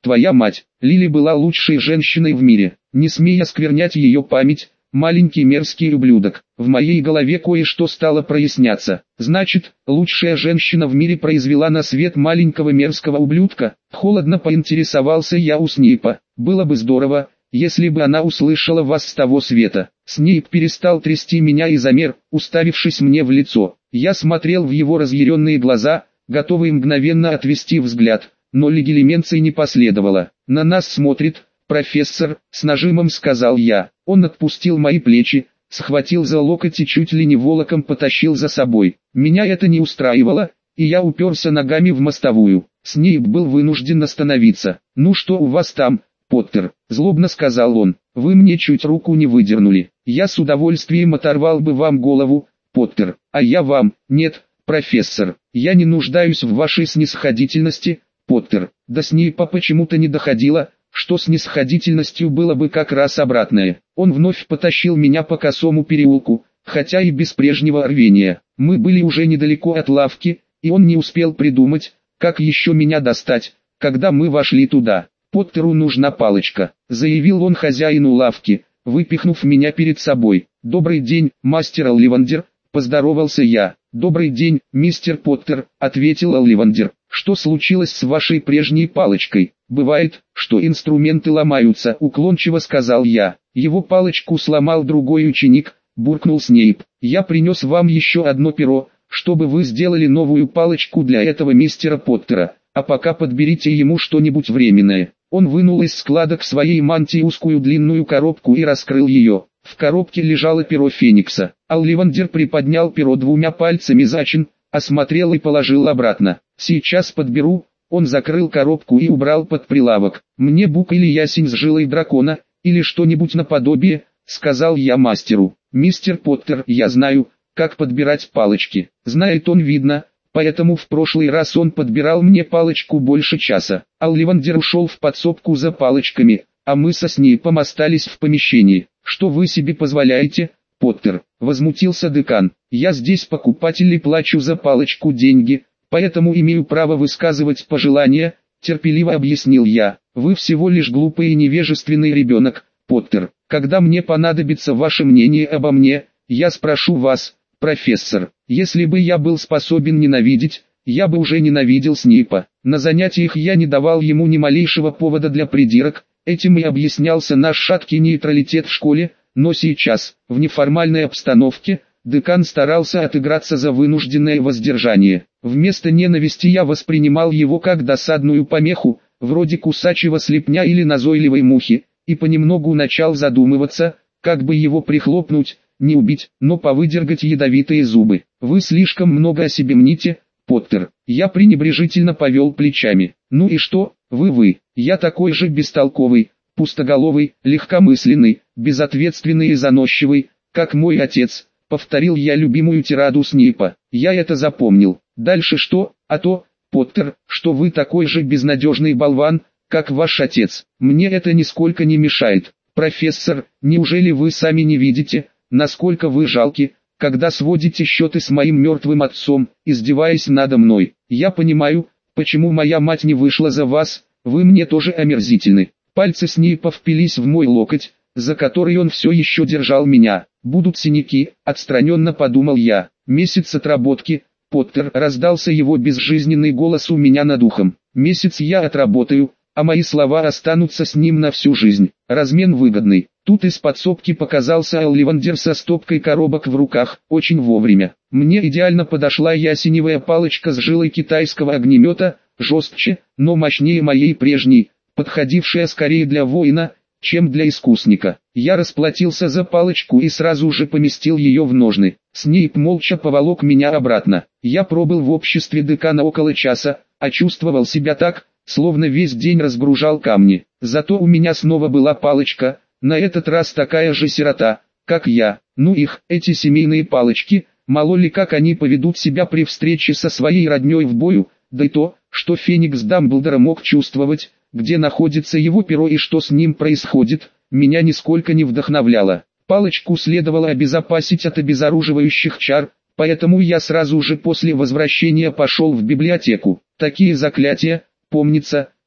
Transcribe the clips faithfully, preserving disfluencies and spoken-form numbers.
Твоя мать, Лили, была лучшей женщиной в мире. Не смей осквернять ее память, маленький мерзкий ублюдок. В моей голове кое-что стало проясняться. Значит, лучшая женщина в мире произвела на свет маленького мерзкого ублюдка? Холодно поинтересовался я у Снейпа. Было бы здорово, если бы она услышала вас с того света. Снейп перестал трясти меня и замер, уставившись мне в лицо. Я смотрел в его разъяренные глаза, готовый мгновенно отвести взгляд, но легилименции не последовало. «На нас смотрит профессор», — с нажимом сказал я. Он отпустил мои плечи, схватил за локоть и чуть ли не волоком потащил за собой. Меня это не устраивало, и я уперся ногами в мостовую. Снейп был вынужден остановиться. «Ну что у вас там, Поттер?» — злобно сказал он. «Вы мне чуть руку не выдернули. Я с удовольствием оторвал бы вам голову, Поттер, а я вам, нет, профессор. Я не нуждаюсь в вашей снисходительности, Поттер». До Снейпа почему-то не доходило, что снисходительностью было бы как раз обратное. Он вновь потащил меня по косому переулку, хотя и без прежнего рвения. Мы были уже недалеко от лавки, и он не успел придумать, как еще меня достать, когда мы вошли туда. «Поттеру нужна палочка», — заявил он хозяину лавки, выпихнув меня перед собой. «Добрый день, мастер Олливандер», — поздоровался я. «Добрый день, мистер Поттер», — ответил Олливандер. «Что случилось с вашей прежней палочкой?» «Бывает, что инструменты ломаются», — уклончиво сказал я. «Его палочку сломал другой ученик», — буркнул Снейп. «Я принес вам еще одно перо, чтобы вы сделали новую палочку для этого мистера Поттера, а пока подберите ему что-нибудь временное». Он вынул из складок своей мантии узкую длинную коробку и раскрыл ее. В коробке лежало перо Феникса. Олливандер приподнял перо двумя пальцами за чин, осмотрел и положил обратно. «Сейчас подберу». Он закрыл коробку и убрал под прилавок. «Мне бук или ясень с жилой дракона, или что-нибудь наподобие», — сказал я мастеру. «Мистер Поттер, я знаю, как подбирать палочки». Знает он, видно, поэтому в прошлый раз он подбирал мне палочку больше часа. Олливандер ушел в подсобку за палочками, а мы со Снейпом остались в помещении. «Что вы себе позволяете, Поттер?» — возмутился декан. «Я здесь покупатель и плачу за палочку деньги, поэтому имею право высказывать пожелания», — терпеливо объяснил я. «Вы всего лишь глупый и невежественный ребенок, Поттер. Когда мне понадобится ваше мнение обо мне, я спрошу вас, профессор. Если бы я был способен ненавидеть, я бы уже ненавидел Снейпа. На занятиях я не давал ему ни малейшего повода для придирок, этим и объяснялся наш шаткий нейтралитет в школе, но сейчас, в неформальной обстановке, декан старался отыграться за вынужденное воздержание. Вместо ненависти я воспринимал его как досадную помеху, вроде кусачего слепня или назойливой мухи, и понемногу начал задумываться, как бы его прихлопнуть, не убить, но повыдергать ядовитые зубы. «Вы слишком много о себе мните, Поттер». Я пренебрежительно повел плечами. «Ну и что, вы-вы, я такой же бестолковый, пустоголовый, легкомысленный, безответственный и заносчивый, как мой отец», — повторил я любимую тираду Снейпа. «Я это запомнил. Дальше что? А то, Поттер, что вы такой же безнадежный болван, как ваш отец. Мне это нисколько не мешает. Профессор, неужели вы сами не видите, насколько вы жалки, когда сводите счеты с моим мертвым отцом, издеваясь надо мной? Я понимаю, почему моя мать не вышла за вас, вы мне тоже омерзительны». Пальцы Снейпа впились в мой локоть, за который он все еще держал меня. «Будут синяки», — отстраненно подумал я. «Месяц отработки, Поттер», — раздался его безжизненный голос у меня над ухом. «Месяц я отработаю, а мои слова останутся с ним на всю жизнь. Размен выгодный». Тут из подсобки показался Олливандер со стопкой коробок в руках, очень вовремя. Мне идеально подошла ясеневая палочка с жилой китайского огнемета, жестче, но мощнее моей прежней, подходившая скорее для воина, чем для искусника. Я расплатился за палочку и сразу же поместил ее в ножны. Снейп молча поволок меня обратно. Я пробыл в обществе декана около часа, а чувствовал себя так, словно весь день разгружал камни. Зато у меня снова была палочка, на этот раз такая же сирота, как я. Ну их, эти семейные палочки, мало ли как они поведут себя при встрече со своей родней в бою, да и то, что Феникс Дамблдора мог чувствовать, где находится его перо и что с ним происходит, меня нисколько не вдохновляло. Палочку следовало обезопасить от обезоруживающих чар, поэтому я сразу же после возвращения пошел в библиотеку. Такие заклятия, помнится,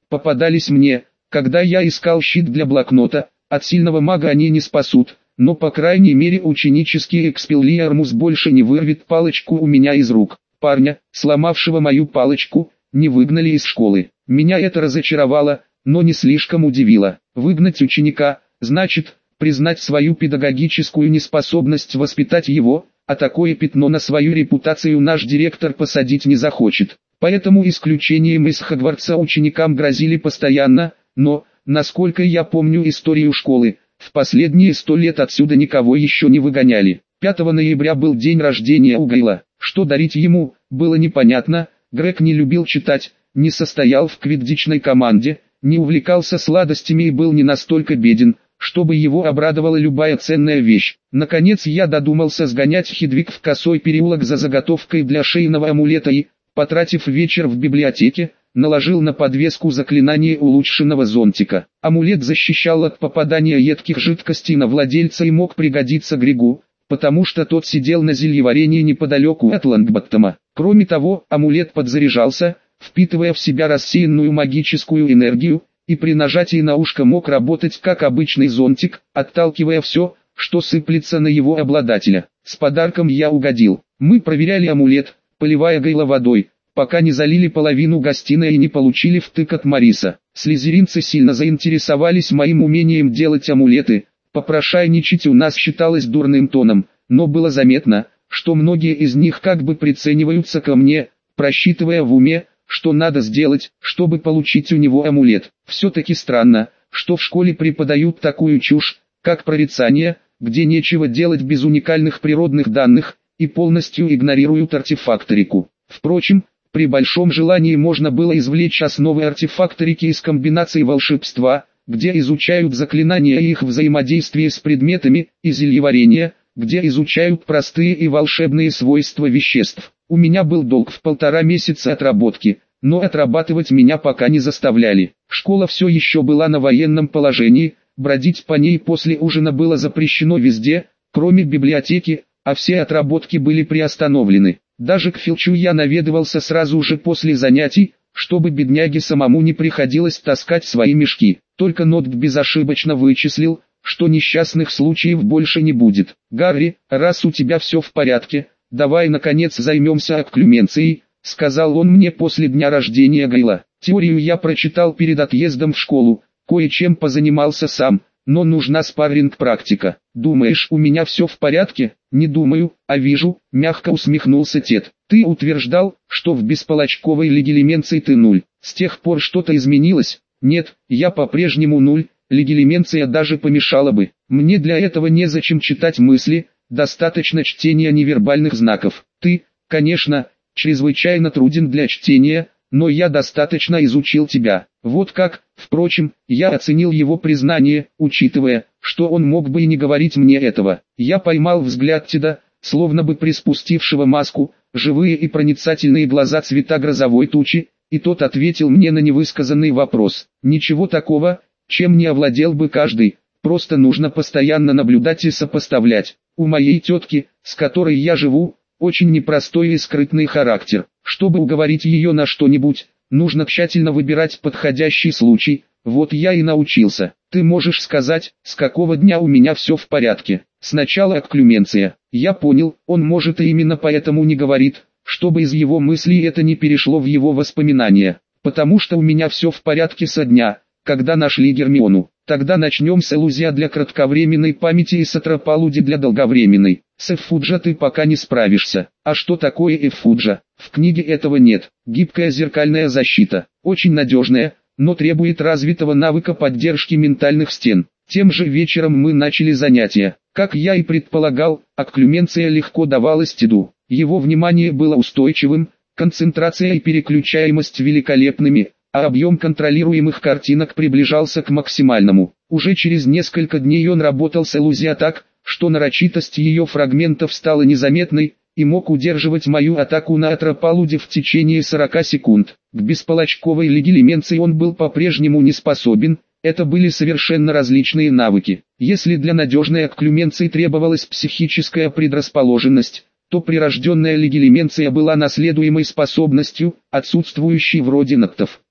попадались мне, когда я искал щит для блокнота. От сильного мага они не спасут, но по крайней мере ученический экспеллиармус больше не вырвет палочку у меня из рук. Парня, сломавшего мою палочку, не выгнали из школы. Меня это разочаровало, но не слишком удивило. Выгнать ученика, значит, признать свою педагогическую неспособность воспитать его, а такое пятно на свою репутацию наш директор посадить не захочет. Поэтому исключением из Хогвартса ученикам грозили постоянно, но, насколько я помню историю школы, в последние сто лет отсюда никого еще не выгоняли. пятого ноября был день рождения у Гайла. Что дарить ему, было непонятно. Грег не любил читать, не состоял в квиддичной команде, не увлекался сладостями и был не настолько беден, чтобы его обрадовала любая ценная вещь. Наконец я додумался сгонять Хедвиг в Косой переулок за заготовкой для шейного амулета и, потратив вечер в библиотеке, наложил на подвеску заклинание улучшенного зонтика. Амулет защищал от попадания едких жидкостей на владельца и мог пригодиться Грегу, потому что тот сидел на зельеварении неподалеку от Лонгботтома. Кроме того, амулет подзаряжался, впитывая в себя рассеянную магическую энергию, и при нажатии на ушко мог работать как обычный зонтик, отталкивая все, что сыплется на его обладателя. С подарком я угодил. Мы проверяли амулет, поливая Гайла водой, пока не залили половину гостиной и не получили втык от Мариса. Слизеринцы сильно заинтересовались моим умением делать амулеты. Попрошайничать у нас считалось дурным тоном, но было заметно, что многие из них как бы прицениваются ко мне, просчитывая в уме, что надо сделать, чтобы получить у него амулет. Все-таки странно, что в школе преподают такую чушь, как прорицание, где нечего делать без уникальных природных данных, и полностью игнорируют артефакторику. Впрочем, при большом желании можно было извлечь основы артефакторики из комбинаций волшебства, где изучают заклинания и их взаимодействие с предметами, и зельеварения, где изучают простые и волшебные свойства веществ. У меня был долг в полтора месяца отработки, но отрабатывать меня пока не заставляли. Школа все еще была на военном положении, бродить по ней после ужина было запрещено везде, кроме библиотеки, а все отработки были приостановлены. Даже к Филчу я наведывался сразу же после занятий, чтобы бедняге самому не приходилось таскать свои мешки. Только Нотк безошибочно вычислил, что несчастных случаев больше не будет. «Гарри, раз у тебя все в порядке, давай наконец займемся окклюменцией», — сказал он мне после дня рождения Гайла. Теорию я прочитал перед отъездом в школу, кое-чем позанимался сам, но нужна спарринг-практика. «Думаешь, у меня все в порядке?» «Не думаю, а вижу», — мягко усмехнулся Тед. «Ты утверждал, что в бесполочковой легилименции ты нуль. С тех пор что-то изменилось?» «Нет, я по-прежнему нуль, легилименция даже помешала бы. Мне для этого незачем читать мысли, достаточно чтения невербальных знаков. Ты, конечно, чрезвычайно труден для чтения, но я достаточно изучил тебя». Вот как, впрочем, я оценил его признание, учитывая, что он мог бы и не говорить мне этого. Я поймал взгляд Теда, словно бы приспустившего маску, живые и проницательные глаза цвета грозовой тучи, и тот ответил мне на невысказанный вопрос. «Ничего такого, чем не овладел бы каждый, просто нужно постоянно наблюдать и сопоставлять. У моей тетки, с которой я живу, очень непростой и скрытный характер. Чтобы уговорить ее на что-нибудь, нужно тщательно выбирать подходящий случай, вот я и научился. Ты можешь сказать, с какого дня у меня все в порядке. Сначала окклюменция». Я понял, он может и именно поэтому не говорит, чтобы из его мыслей это не перешло в его воспоминания. «Потому что у меня все в порядке со дня, когда нашли Гермиону. Тогда начнем с Элузия для кратковременной памяти и с Атропалуди для долговременной. С Эффуджа ты пока не справишься». «А что такое Эффуджа?» «В книге этого нет. Гибкая зеркальная защита, очень надежная, но требует развитого навыка поддержки ментальных стен». Тем же вечером мы начали занятия. Как я и предполагал, окклюменция легко давалась Теду. Его внимание было устойчивым, концентрация и переключаемость великолепными, а объем контролируемых картинок приближался к максимальному. Уже через несколько дней он работал с Элузия так, что нарочитость ее фрагментов стала незаметной, и мог удерживать мою атаку на Атропалуде в течение сорока секунд. К бесполочковой легилименции он был по-прежнему не способен, это были совершенно различные навыки. Если для надежной окклюменции требовалась психическая предрасположенность, то прирожденная легилименция была наследуемой способностью, отсутствующей вроде ноктов.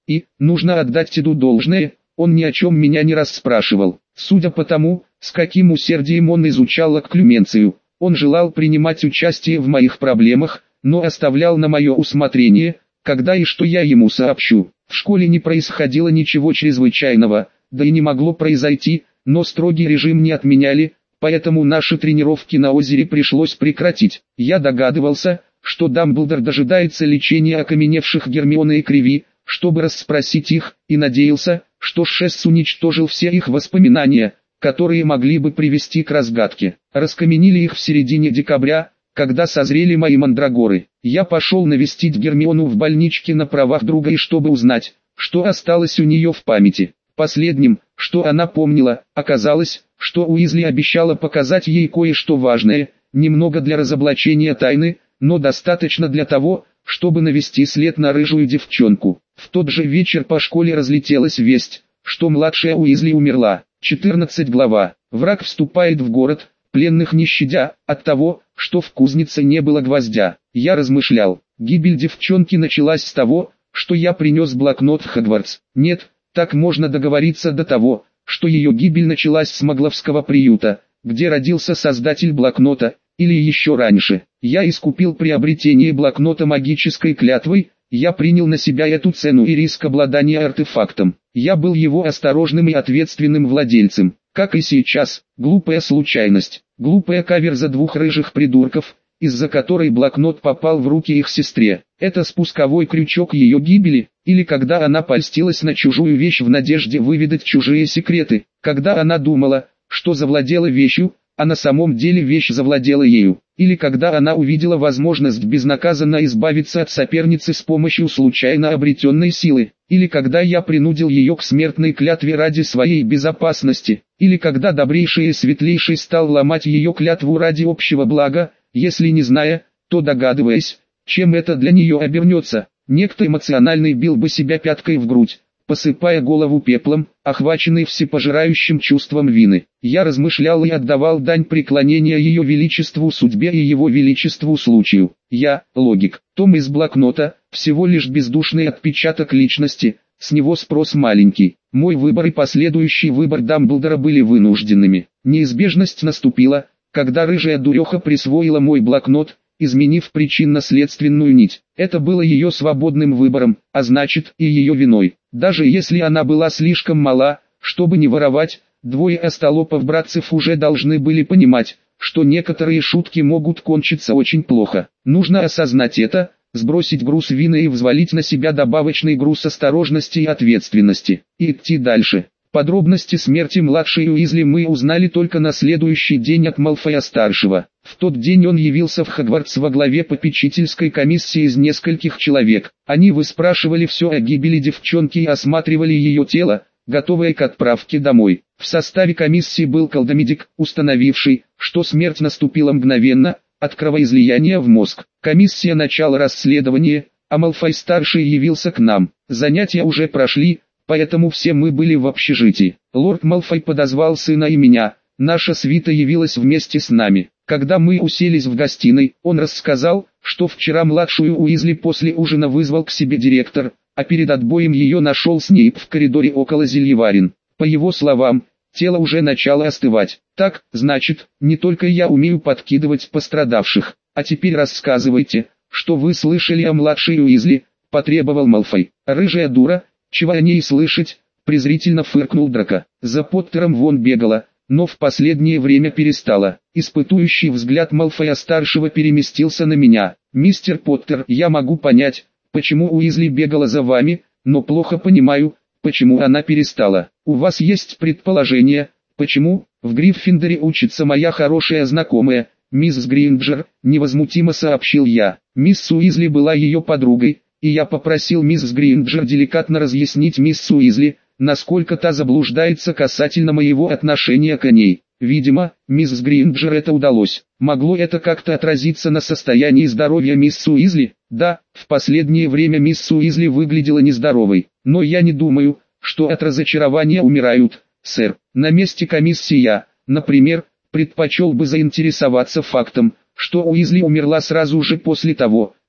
И, нужно отдать Теду должное, он ни о чем меня не расспрашивал. Судя по тому, с каким усердием он изучал окклюменцию, он желал принимать участие в моих проблемах, но оставлял на мое усмотрение, когда и что я ему сообщу. В школе не происходило ничего чрезвычайного, да и не могло произойти, но строгий режим не отменяли, поэтому наши тренировки на озере пришлось прекратить. Я догадывался, что Дамблдор дожидается лечения окаменевших Гермионы и Криви, чтобы расспросить их, и надеялся, что Шесс уничтожил все их воспоминания, которые могли бы привести к разгадке. Раскаменили их в середине декабря, когда созрели мои мандрагоры. Я пошел навестить Гермиону в больничке на правах друга, и чтобы узнать, что осталось у нее в памяти. Последним, что она помнила, оказалось, что Уизли обещала показать ей кое-что важное, немного для разоблачения тайны, но достаточно для того, чтобы навести след на рыжую девчонку. В тот же вечер по школе разлетелась весть, что младшая Уизли умерла. четырнадцатая глава. Враг вступает в город, пленных не щадя, от того, что в кузнице не было гвоздя. Я размышлял, гибель девчонки началась с того, что я принес блокнот в Хогвартс. Нет, так можно договориться до того, что ее гибель началась с Магловского приюта, где родился создатель блокнота, или еще раньше. Я искупил приобретение блокнота магической клятвой, я принял на себя эту цену и риск обладания артефактом. Я был его осторожным и ответственным владельцем. Как и сейчас, глупая случайность, глупая каверза двух рыжих придурков, из-за которой блокнот попал в руки их сестре. Это спусковой крючок ее гибели, или когда она польстилась на чужую вещь в надежде выведать чужие секреты, когда она думала, что завладела вещью, а на самом деле вещь завладела ею, или когда она увидела возможность безнаказанно избавиться от соперницы с помощью случайно обретенной силы, или когда я принудил ее к смертной клятве ради своей безопасности, или когда добрейший и светлейший стал ломать ее клятву ради общего блага, если не зная, то догадываясь, чем это для нее обернется. Некто эмоциональный бил бы себя пяткой в грудь, посыпая голову пеплом, охваченный всепожирающим чувством вины. Я размышлял и отдавал дань преклонения ее величеству судьбе и его величеству случаю. Я, логик, том из блокнота, всего лишь бездушный отпечаток личности, с него спрос маленький. Мой выбор и последующий выбор Дамблдора были вынужденными. Неизбежность наступила, когда рыжая дуреха присвоила мой блокнот, изменив причинно-следственную нить. Это было ее свободным выбором, а значит и ее виной. Даже если она была слишком мала, чтобы не воровать, двое остолопов-братцев уже должны были понимать, что некоторые шутки могут кончиться очень плохо. Нужно осознать это, сбросить груз вины и взвалить на себя добавочный груз осторожности и ответственности, и идти дальше. Подробности смерти младшей Уизли мы узнали только на следующий день от Малфоя-старшего. В тот день он явился в Хогвартс во главе попечительской комиссии из нескольких человек. Они выспрашивали все о гибели девчонки и осматривали ее тело, готовое к отправке домой. В составе комиссии был колдомедик, установивший, что смерть наступила мгновенно, от кровоизлияния в мозг. Комиссия начала расследование, а Малфой-старший явился к нам. Занятия уже прошли, поэтому все мы были в общежитии. Лорд Малфой подозвал сына и меня, наша свита явилась вместе с нами. Когда мы уселись в гостиной, он рассказал, что вчера младшую Уизли после ужина вызвал к себе директор, а перед отбоем ее нашел Снейп в коридоре около зельеварен. По его словам, тело уже начало остывать. Так, значит, не только я умею подкидывать пострадавших. А теперь рассказывайте, что вы слышали о младшей Уизли, потребовал Малфой. Рыжая дура, чего о ней слышать, презрительно фыркнул Драко. За Поттером вон бегала, но в последнее время перестала. Испытующий взгляд Малфоя-старшего переместился на меня. Мистер Поттер, я могу понять, почему Уизли бегала за вами, но плохо понимаю, почему она перестала. У вас есть предположение, почему? В Гриффиндоре учится моя хорошая знакомая, мисс Гринджер, невозмутимо сообщил я. Мисс Уизли была ее подругой, и я попросил мисс Гринджер деликатно разъяснить мисс Уизли, насколько та заблуждается касательно моего отношения к ней. Видимо, мисс Гринджер это удалось. Могло это как-то отразиться на состоянии здоровья мисс Уизли? Да, в последнее время мисс Уизли выглядела нездоровой, но я не думаю, что от разочарования умирают, сэр. На месте комиссии я, например, предпочел бы заинтересоваться фактом, что Уизли умерла сразу же после того,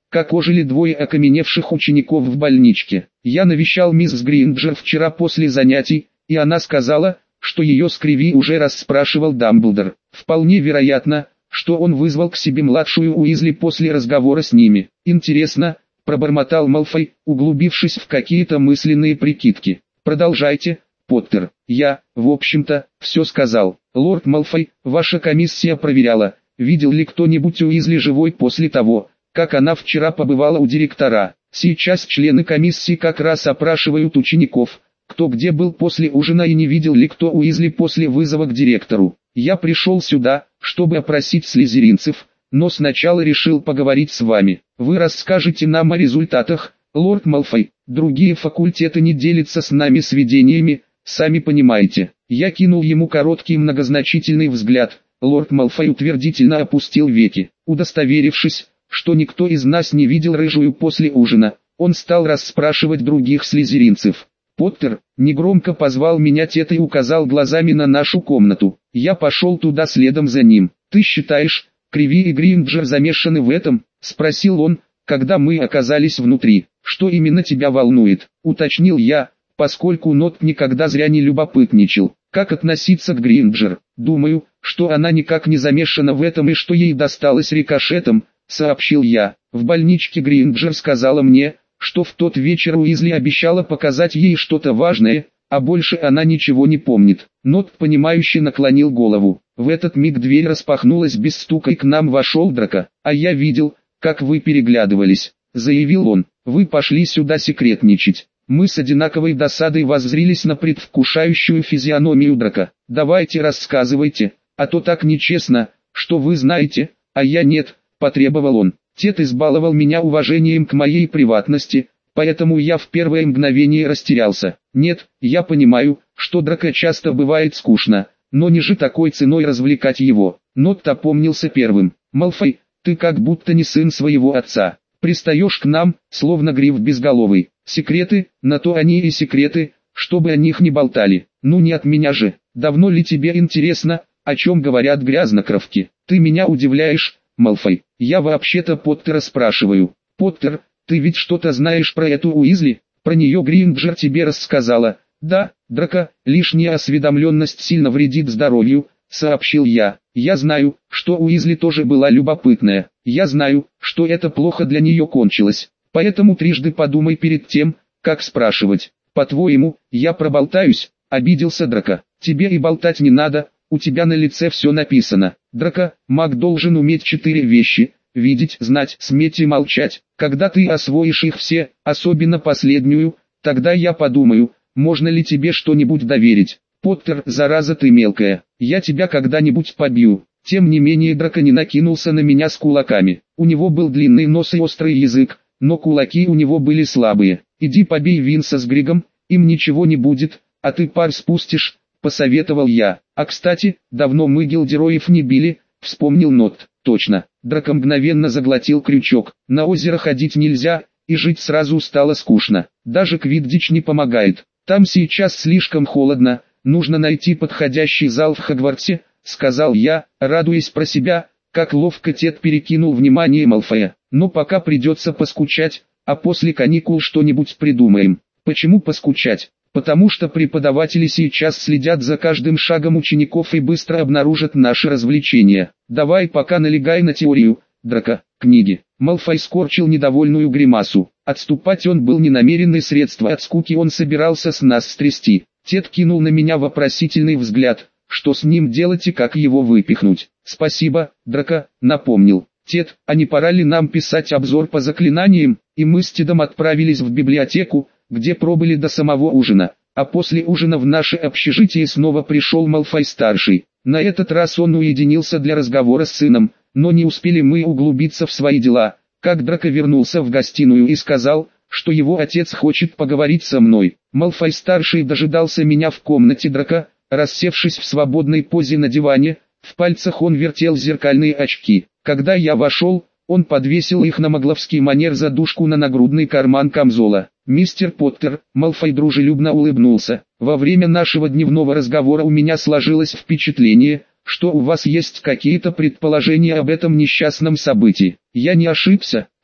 как ожили двое окаменевших учеников в больничке. Я навещал мисс Гринджер вчера после занятий, и она сказала, что ее скриви уже расспрашивал Дамблдор. Вполне вероятно, что он вызвал к себе младшую Уизли после разговора с ними. Интересно, пробормотал Малфой, углубившись в какие-то мысленные прикидки. Продолжайте, Поттер. Я, в общем-то, все сказал. Лорд Малфой, ваша комиссия проверяла, видел ли кто-нибудь Уизли живой после того, как она вчера побывала у директора. Сейчас члены комиссии как раз опрашивают учеников, кто где был после ужина и не видел ли кто Уизли после вызова к директору. Я пришел сюда, чтобы опросить слизеринцев, но сначала решил поговорить с вами. Вы расскажете нам о результатах, лорд Малфой. Другие факультеты не делятся с нами сведениями, сами понимаете. Я кинул ему короткий многозначительный взгляд. Лорд Малфой утвердительно опустил веки. Удостоверившись, что никто из нас не видел рыжую после ужина, он стал расспрашивать других слизеринцев. Поттер негромко позвал меня тет и указал глазами на нашу комнату. Я пошел туда следом за ним. «Ты считаешь, Криви и Гринджер замешаны в этом?» — спросил он, когда мы оказались внутри. «Что именно тебя волнует?» — уточнил я, поскольку Нот никогда зря не любопытничал. «Как относиться к Гринджер? Думаю, что она никак не замешана в этом и что ей досталось рикошетом», — сообщил я. «В больничке Гринджер сказала мне, что в тот вечер Уизли обещала показать ей что-то важное, а больше она ничего не помнит». Нот понимающе наклонил голову. В этот миг дверь распахнулась без стука и к нам вошел Драко. «А я видел, как вы переглядывались», — заявил он. «Вы пошли сюда секретничать». Мы с одинаковой досадой воззрились на предвкушающую физиономию Драко. «Давайте рассказывайте, а то так нечестно, что вы знаете, а я нет», — потребовал он. Тед избаловал меня уважением к моей приватности, поэтому я в первое мгновение растерялся. Нет, я понимаю, что Драко часто бывает скучно, но не же такой ценой развлекать его. Нот опомнился первым. «Малфой, ты как будто не сын своего отца. Пристаешь к нам, словно гриф безголовый. Секреты, на то они и секреты, чтобы о них не болтали. Ну не от меня же. Давно ли тебе интересно, о чем говорят грязнокровки? Ты меня удивляешь, Малфой. Я вообще-то Поттера спрашиваю. Поттер, ты ведь что-то знаешь про эту Уизли? Про нее Гринджер тебе рассказала». «Да, Драко, лишняя осведомленность сильно вредит здоровью», — сообщил я. «Я знаю, что Уизли тоже была любопытная. Я знаю, что это плохо для нее кончилось. Поэтому трижды подумай перед тем, как спрашивать. По-твоему, я проболтаюсь?» — обиделся Драко. «Тебе и болтать не надо, у тебя на лице все написано. Драко, маг должен уметь четыре вещи: видеть, знать, сметь и молчать. Когда ты освоишь их все, особенно последнюю, тогда я подумаю, можно ли тебе что-нибудь доверить. Поттер, зараза ты мелкая, я тебя когда-нибудь побью». Тем не менее Драко не накинулся на меня с кулаками. У него был длинный нос и острый язык, но кулаки у него были слабые. «Иди побей Винса с Григом, им ничего не будет, а ты пар спустишь», — посоветовал я. «А кстати, давно мы гильдероев не били», — вспомнил Нот. «Точно». Драко мгновенно заглотил крючок. «На озеро ходить нельзя, и жить сразу стало скучно. Даже квиддич не помогает. Там сейчас слишком холодно, нужно найти подходящий зал в Хогвартсе», — сказал я, радуясь про себя, как ловко Тед перекинул внимание Малфоя. «Но пока придется поскучать, а после каникул что-нибудь придумаем». «Почему поскучать?» «Потому что преподаватели сейчас следят за каждым шагом учеников и быстро обнаружат наши развлечения. Давай пока налегай на теорию, Драко, книги». Малфой скорчил недовольную гримасу. Отступать он был не намерен, и средства от скуки он собирался с нас стрясти. Тед кинул на меня вопросительный взгляд. Что с ним делать и как его выпихнуть? «Спасибо, Драко», напомнил Тед. «А не пора ли нам писать обзор по заклинаниям?» И мы с Тедом отправились в библиотеку, где пробыли до самого ужина. А после ужина в наше общежитие снова пришел Малфой-старший. На этот раз он уединился для разговора с сыном, но не успели мы углубиться в свои дела, как Драко вернулся в гостиную и сказал, что его отец хочет поговорить со мной. Малфой-старший дожидался меня в комнате Драко, рассевшись в свободной позе на диване, в пальцах он вертел зеркальные очки. Когда я вошел, он подвесил их на магловский манер задушку на нагрудный карман камзола. «Мистер Поттер», Малфой дружелюбно улыбнулся, «во время нашего дневного разговора у меня сложилось впечатление, что у вас есть какие-то предположения об этом несчастном событии. Я не ошибся?»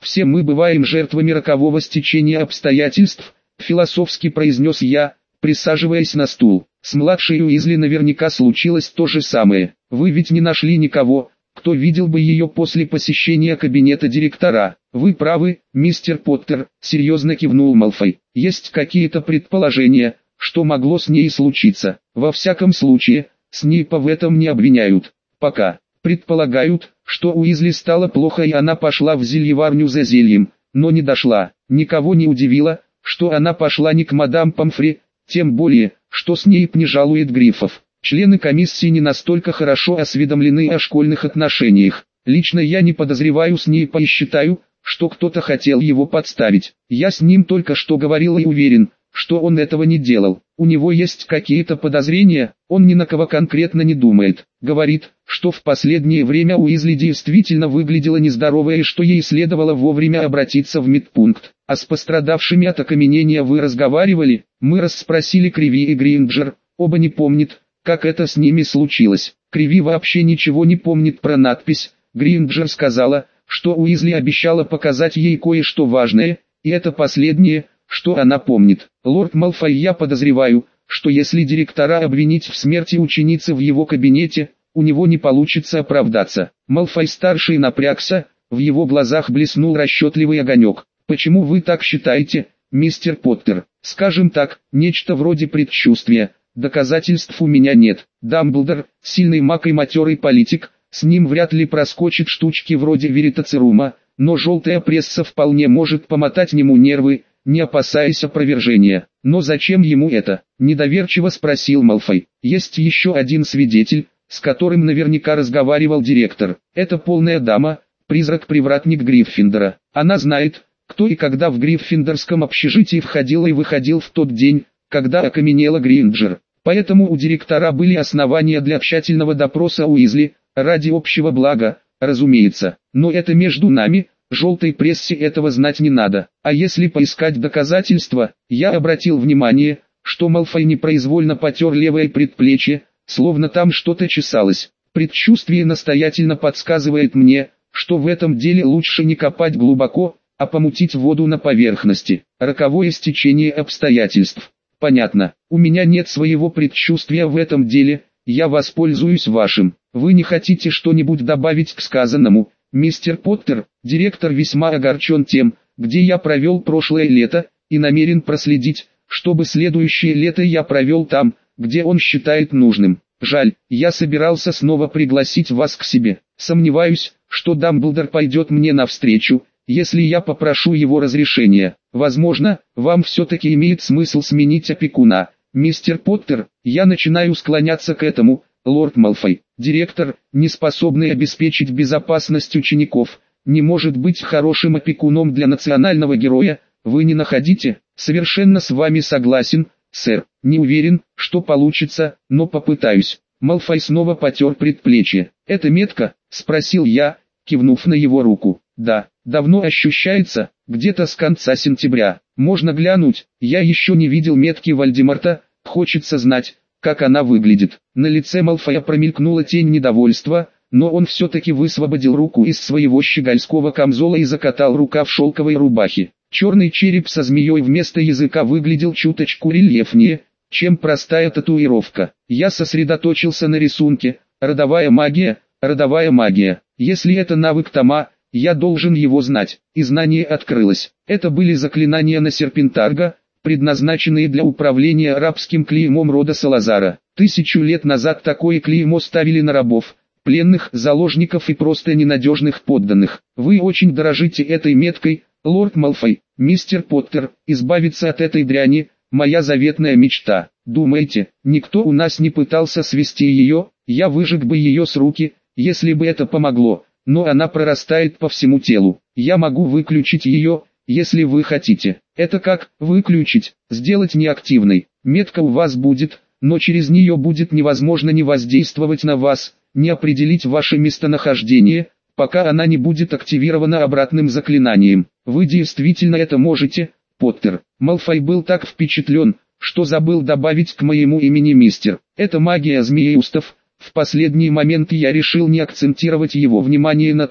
Все мы бываем жертвами рокового стечения обстоятельств, философски произнес я, присаживаясь на стул. С младшей Уизли наверняка случилось то же самое. Вы ведь не нашли никого, кто видел бы ее после посещения кабинета директора. Вы правы, мистер Поттер, серьезно кивнул Малфой. Есть какие-то предположения, что могло с ней случиться. Во всяком случае, Снейпа в этом не обвиняют. Пока. Предполагают, что Уизли стало плохо и она пошла в зельеварню за зельем, но не дошла. Никого не удивило, что она пошла не к мадам Помфри, тем более, что Снейп не жалует грифов. Члены комиссии не настолько хорошо осведомлены о школьных отношениях. Лично я не подозреваю Снейпа и считаю, что кто-то хотел его подставить. Я с ним только что говорил и уверен, что он этого не делал. У него есть какие-то подозрения, он ни на кого конкретно не думает. Говорит, что в последнее время Уизли действительно выглядела нездоровой и что ей следовало вовремя обратиться в медпункт. А с пострадавшими от окаменения вы разговаривали? Мы расспросили Криви и Гринджер, оба не помнят, как это с ними случилось. Криви вообще ничего не помнит про надпись. Гринджер сказала, что Уизли обещала показать ей кое-что важное, и это последнее, что она помнит. Лорд Малфой, я подозреваю, что если директора обвинить в смерти ученицы в его кабинете, у него не получится оправдаться. Малфой-старший напрягся, в его глазах блеснул расчетливый огонек. Почему вы так считаете, мистер Поттер? Скажем так, нечто вроде предчувствия. Доказательств у меня нет. Дамблдор, сильный маг и матерый политик, с ним вряд ли проскочит штучки вроде веритацирума, но желтая пресса вполне может помотать ему нервы, не опасаясь опровержения. Но зачем ему это? Недоверчиво спросил Малфой. Есть еще один свидетель, с которым наверняка разговаривал директор. Это полная дама, призрак-привратник Гриффиндора. Она знает, кто и когда в Гриффиндорском общежитии входил и выходил в тот день, когда окаменела Гринджер. Поэтому у директора были основания для тщательного допроса Уизли, ради общего блага, разумеется. Но это между нами, желтой прессе этого знать не надо. А если поискать доказательства, я обратил внимание, что Малфой непроизвольно потер левое предплечье, словно там что-то чесалось. Предчувствие настоятельно подсказывает мне, что в этом деле лучше не копать глубоко, а помутить воду на поверхности. Роковое стечение обстоятельств. Понятно, у меня нет своего предчувствия в этом деле, я воспользуюсь вашим. Вы не хотите что-нибудь добавить к сказанному, мистер Поттер? Директор весьма огорчен тем, где я провел прошлое лето, и намерен проследить, чтобы следующее лето я провел там, где он считает нужным. Жаль, я собирался снова пригласить вас к себе. Сомневаюсь, что Дамблдор пойдет мне навстречу, если я попрошу его разрешения. Возможно, вам все-таки имеет смысл сменить опекуна. Мистер Поттер, я начинаю склоняться к этому, лорд Малфой. Директор, не способный обеспечить безопасность учеников, не может быть хорошим опекуном для национального героя, вы не находите? Совершенно с вами согласен, сэр. Не уверен, что получится, но попытаюсь. Малфой снова потер предплечье. «Это метка?» – спросил я, кивнув на его руку. «Да, давно ощущается, где-то с конца сентября. Можно глянуть, я еще не видел метки Вальдемарта, хочется знать, как она выглядит». На лице Малфоя промелькнула тень недовольства, но он все-таки высвободил руку из своего щегольского камзола и закатал рукав шелковой рубахи. Черный череп со змеей вместо языка выглядел чуточку рельефнее, чем простая татуировка. Я сосредоточился на рисунке. Родовая магия, родовая магия. Если это навык Тома, я должен его знать. И знание открылось. Это были заклинания на Серпентарга, предназначенные для управления арабским клеймом рода Салазара. Тысячу лет назад такое клеймо ставили на рабов, пленных, заложников и просто ненадежных подданных. Вы очень дорожите этой меткой, лорд Малфой. Мистер Поттер, избавиться от этой дряни – моя заветная мечта. Думаете, никто у нас не пытался свести ее? Я выжег бы ее с руки, если бы это помогло, но она прорастает по всему телу. Я могу выключить ее, если вы хотите. Это как выключить, сделать неактивной. Метка у вас будет, но через нее будет невозможно не воздействовать на вас, не определить ваше местонахождение, пока она не будет активирована обратным заклинанием. Вы действительно это можете, Поттер. Малфой был так впечатлен, что забыл добавить к моему имени мистер. Это магия змееустов. В последний момент я решил не акцентировать его внимание на том,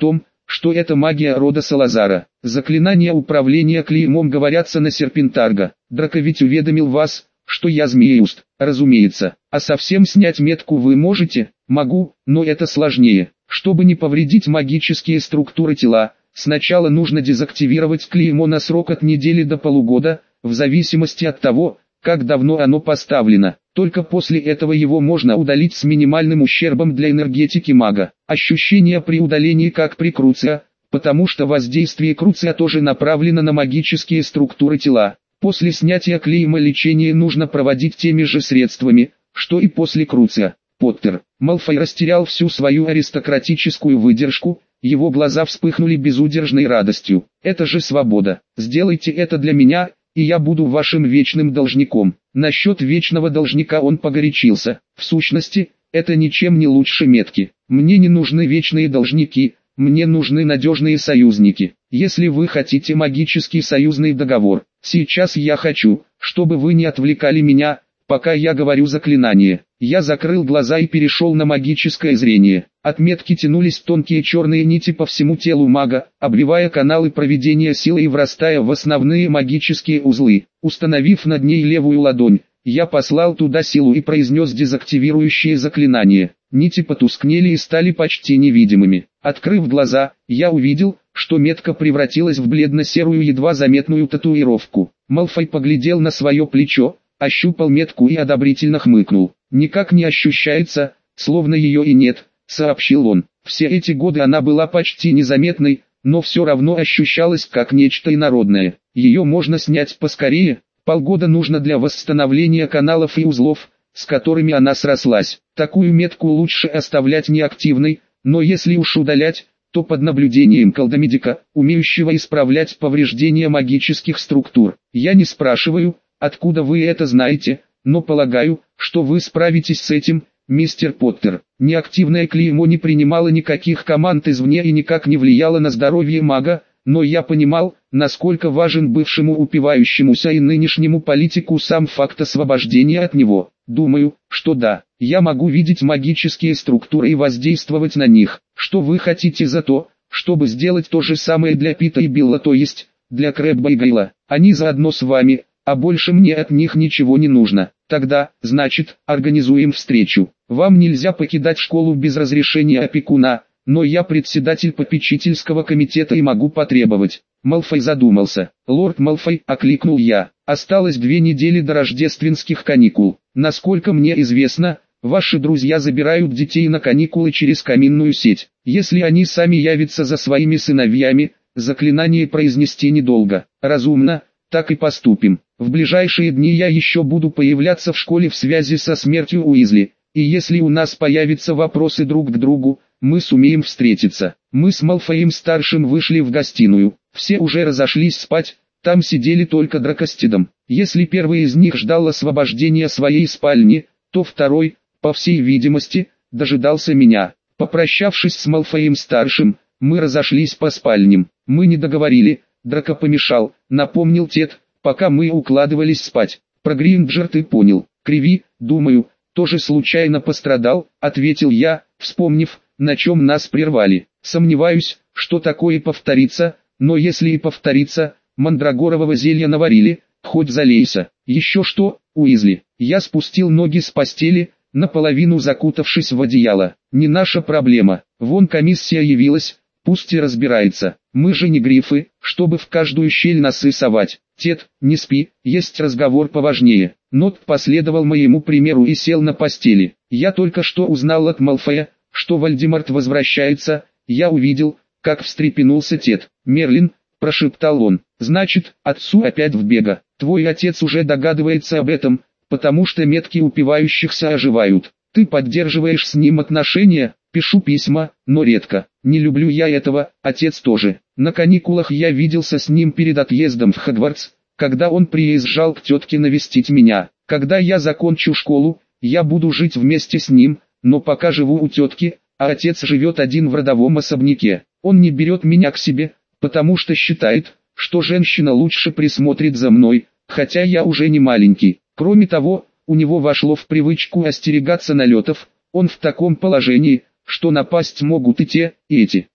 что это магия рода Салазара. Заклинания управления клеймом говорятся на Серпентарго. Драко ведь уведомил вас, что я Змееуст. Разумеется. А совсем снять метку вы можете? Могу, но это сложнее. Чтобы не повредить магические структуры тела, сначала нужно дезактивировать клеймо на срок от недели до полугода, в зависимости от того, как давно оно поставлено. Только после этого его можно удалить с минимальным ущербом для энергетики мага. Ощущения при удалении как при Круциа, потому что воздействие Круциа тоже направлено на магические структуры тела. После снятия клейма лечение нужно проводить теми же средствами, что и после Круциа. Поттер. Малфой растерял всю свою аристократическую выдержку, его глаза вспыхнули безудержной радостью. Это же свобода. Сделайте это для меня, и я буду вашим вечным должником. Насчет вечного должника он погорячился. В сущности, это ничем не лучше метки. Мне не нужны вечные должники, мне нужны надежные союзники. Если вы хотите магический союзный договор, сейчас я хочу, чтобы вы не отвлекали меня, пока я говорю заклинание. Я закрыл глаза и перешел на магическое зрение. От метки тянулись тонкие черные нити по всему телу мага, обвивая каналы проведения силы и врастая в основные магические узлы. Установив над ней левую ладонь, я послал туда силу и произнес дезактивирующее заклинание. Нити потускнели и стали почти невидимыми. Открыв глаза, я увидел, что метка превратилась в бледно-серую едва заметную татуировку. Малфой поглядел на свое плечо, ощупал метку и одобрительно хмыкнул. «Никак не ощущается, словно ее и нет», — сообщил он. «Все эти годы она была почти незаметной, но все равно ощущалась как нечто инородное. Ее можно снять поскорее, полгода нужно для восстановления каналов и узлов, с которыми она срослась. Такую метку лучше оставлять неактивной, но если уж удалять, то под наблюдением колдомедика, умеющего исправлять повреждения магических структур. Я не спрашиваю, откуда вы это знаете, но полагаю, что вы справитесь с этим, мистер Поттер». Неактивное клеймо не принимало никаких команд извне и никак не влияло на здоровье мага, но я понимал, насколько важен бывшему упивающемуся и нынешнему политику сам факт освобождения от него. Думаю, что да, я могу видеть магические структуры и воздействовать на них. Что вы хотите за то, чтобы сделать то же самое для Пита и Билла, то есть, для Крэбба и Гайла? Они заодно с вами, а больше мне от них ничего не нужно. Тогда, значит, организуем встречу. Вам нельзя покидать школу без разрешения опекуна, но я председатель попечительского комитета и могу потребовать. Малфой задумался. «Лорд Малфой», — окликнул я, — «осталось две недели до рождественских каникул. Насколько мне известно, ваши друзья забирают детей на каникулы через каминную сеть. Если они сами явятся за своими сыновьями, заклинание произнести недолго. Разумно, так и поступим. В ближайшие дни я еще буду появляться в школе в связи со смертью Уизли, и если у нас появятся вопросы друг к другу, мы сумеем встретиться». Мы с Малфоем-старшим вышли в гостиную. Все уже разошлись спать, там сидели только Драко с Тедом. Если первый из них ждал освобождения своей спальни, то второй, по всей видимости, дожидался меня. Попрощавшись с Малфоем-старшим, мы разошлись по спальням. Мы не договорили, Драко помешал, напомнил Тед, пока мы укладывались спать. Про Гринджер ты понял. Криви, думаю, тоже случайно пострадал, ответил я, вспомнив, на чем нас прервали. Сомневаюсь, что такое повторится, но если и повторится, мандрагорового зелья наварили, хоть залейся. Еще что, Уизли? Я спустил ноги с постели, наполовину закутавшись в одеяло. Не наша проблема. Вон комиссия явилась, пусть и разбирается. Мы же не грифы, чтобы в каждую щель носы совать. Тед, не спи, есть разговор поважнее. Нот последовал моему примеру и сел на постели. Я только что узнал от Малфоя, что Вальдемарт возвращается. Я увидел, как встрепенулся Тед. «Мерлин», — прошептал он, — «значит, отцу опять в бега. Твой отец уже догадывается об этом, потому что метки упивающихся оживают. Ты поддерживаешь с ним отношения?» «Пишу письма, но редко. Не люблю я этого, отец тоже. На каникулах я виделся с ним перед отъездом в Хогвартс, когда он приезжал к тетке навестить меня. Когда я закончу школу, я буду жить вместе с ним, но пока живу у тетки, а отец живет один в родовом особняке. Он не берет меня к себе, потому что считает, что женщина лучше присмотрит за мной, хотя я уже не маленький. Кроме того, у него вошло в привычку остерегаться налетов, он в таком положении, что напасть могут и те, и эти.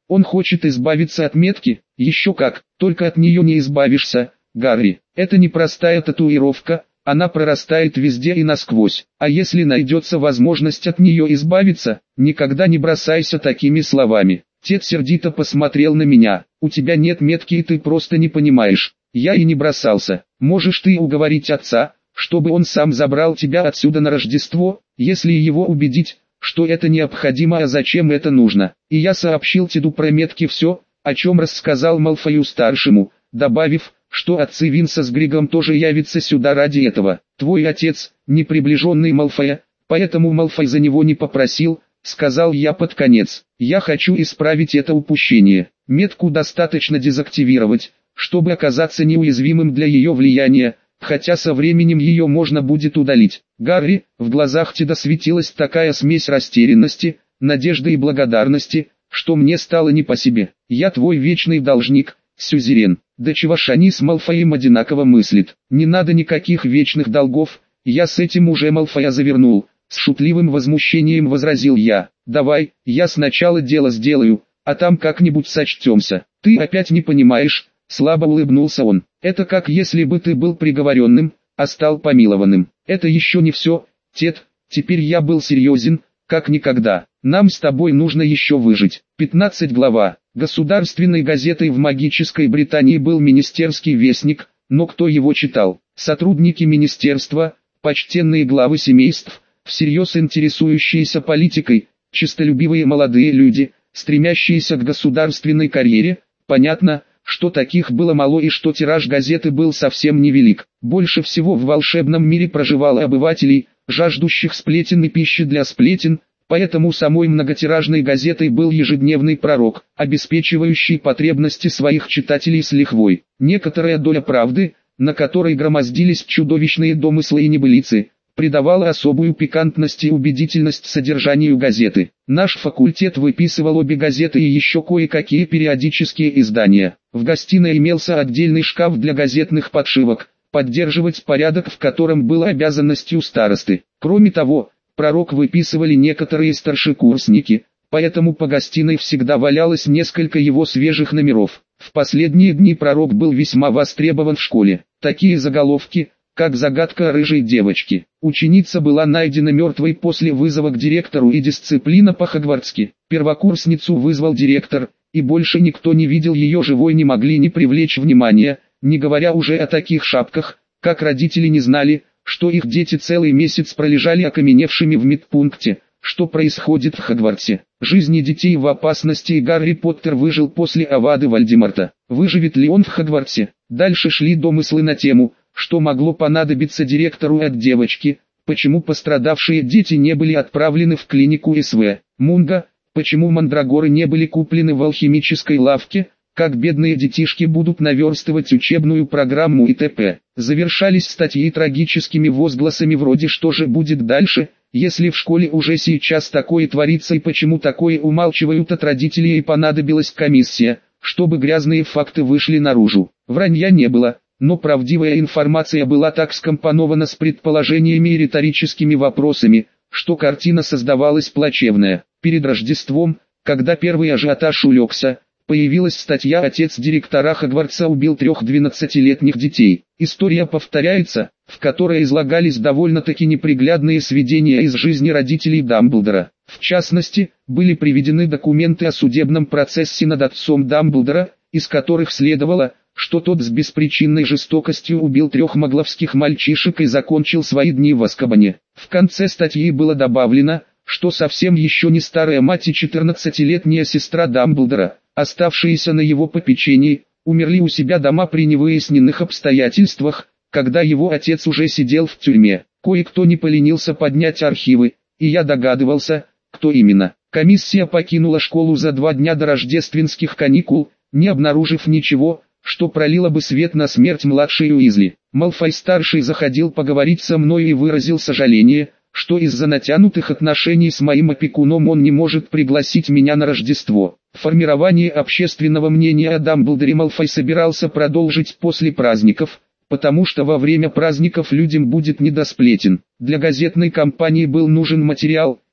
Он хочет избавиться от метки, еще как, только от нее не избавишься, Гарри. Это не простая татуировка, она прорастает везде и насквозь. А если найдется возможность от нее избавиться, никогда не бросайся такими словами. Тед сердито посмотрел на меня. У тебя нет метки и ты просто не понимаешь. Я и не бросался. Можешь ты уговорить отца, чтобы он сам забрал тебя отсюда на Рождество, если его убедить, что это необходимо, а зачем это нужно. И я сообщил Теду про метки все, о чем рассказал Малфою-старшему, добавив, что отцы Винса с Григом тоже явятся сюда ради этого. Твой отец, не приближенный Малфоя, поэтому Малфой за него не попросил, сказал я под конец. Я хочу исправить это упущение. Метку достаточно дезактивировать, чтобы оказаться неуязвимым для ее влияния, хотя со временем ее можно будет удалить. Гарри, в глазах Теда светилась такая смесь растерянности, надежды и благодарности, что мне стало не по себе. Я твой вечный должник, сюзерен. Да чего ж они с Малфоем одинаково мыслят. Не надо никаких вечных долгов, я с этим уже Малфоя завернул. С шутливым возмущением возразил я. Давай, я сначала дело сделаю, а там как-нибудь сочтемся. Ты опять не понимаешь, слабо улыбнулся он. Это как если бы ты был приговоренным, а стал помилованным. Это еще не все, Тед, теперь я был серьезен, как никогда. Нам с тобой нужно еще выжить. пятнадцатая глава. Государственной газетой в магической Британии был министерский вестник, но кто его читал? Сотрудники министерства, почтенные главы семейств, всерьез интересующиеся политикой, честолюбивые молодые люди, стремящиеся к государственной карьере. Понятно, что таких было мало и что тираж газеты был совсем невелик. Больше всего в волшебном мире проживало обывателей, жаждущих сплетен и пищи для сплетен, поэтому самой многотиражной газетой был ежедневный пророк, обеспечивающий потребности своих читателей с лихвой. Некоторая доля правды, на которой громоздились чудовищные домыслы и небылицы, придавала особую пикантность и убедительность содержанию газеты. Наш факультет выписывал обе газеты и еще кое-какие периодические издания. В гостиной имелся отдельный шкаф для газетных подшивок, поддерживать порядок в котором было обязанностью старосты. Кроме того, пророк выписывали некоторые старшекурсники, поэтому по гостиной всегда валялось несколько его свежих номеров. В последние дни пророк был весьма востребован в школе. Такие заголовки, как «Загадка рыжей девочки». Ученица была найдена мертвой после вызова к директору и дисциплина по-хогвартски. Первокурсницу вызвал директор, и больше никто не видел ее живой, не могли не привлечь внимания, не говоря уже о таких шапках, как родители не знали, что их дети целый месяц пролежали окаменевшими в медпункте. Что происходит в Хогвартсе? Жизни детей в опасности, и Гарри Поттер выжил после авады Вальдеморта. Выживет ли он в Хогвартсе? Дальше шли домыслы на тему, что могло понадобиться директору от девочки, почему пострадавшие дети не были отправлены в клинику эс вэ. Мунга, почему мандрагоры не были куплены в алхимической лавке, как бедные детишки будут наверстывать учебную программу и т.п. Завершались статьи трагическими возгласами вроде «Что же будет дальше?», если в школе уже сейчас такое творится и почему такое умалчивают от родителей, и понадобилась комиссия, чтобы грязные факты вышли наружу. Вранья не было, но правдивая информация была так скомпонована с предположениями и риторическими вопросами, что картина создавалась плачевная. Перед Рождеством, когда первый ажиотаж улегся, появилась статья «Отец директора Хогвартса убил трех двенадцатилетних детей». История повторяется, в которой излагались довольно-таки неприглядные сведения из жизни родителей Дамблдора. В частности, были приведены документы о судебном процессе над отцом Дамблдора, из которых следовало, что тот с беспричинной жестокостью убил трех магловских мальчишек и закончил свои дни в Азкабане. В конце статьи было добавлено, что совсем еще не старая мать и четырнадцатилетняя сестра Дамблдора, оставшиеся на его попечении, умерли у себя дома при невыясненных обстоятельствах, когда его отец уже сидел в тюрьме. Кое-кто не поленился поднять архивы, и я догадывался, кто именно. Комиссия покинула школу за два дня до рождественских каникул, не обнаружив ничего, что пролило бы свет на смерть младшей Уизли. Малфой-старший заходил поговорить со мной и выразил сожаление, что из-за натянутых отношений с моим опекуном он не может пригласить меня на Рождество. Формирование общественного мнения о Дамблдоре Малфой собирался продолжить после праздников, потому что во время праздников людям будет не до сплетен. Для газетной кампании был нужен материал,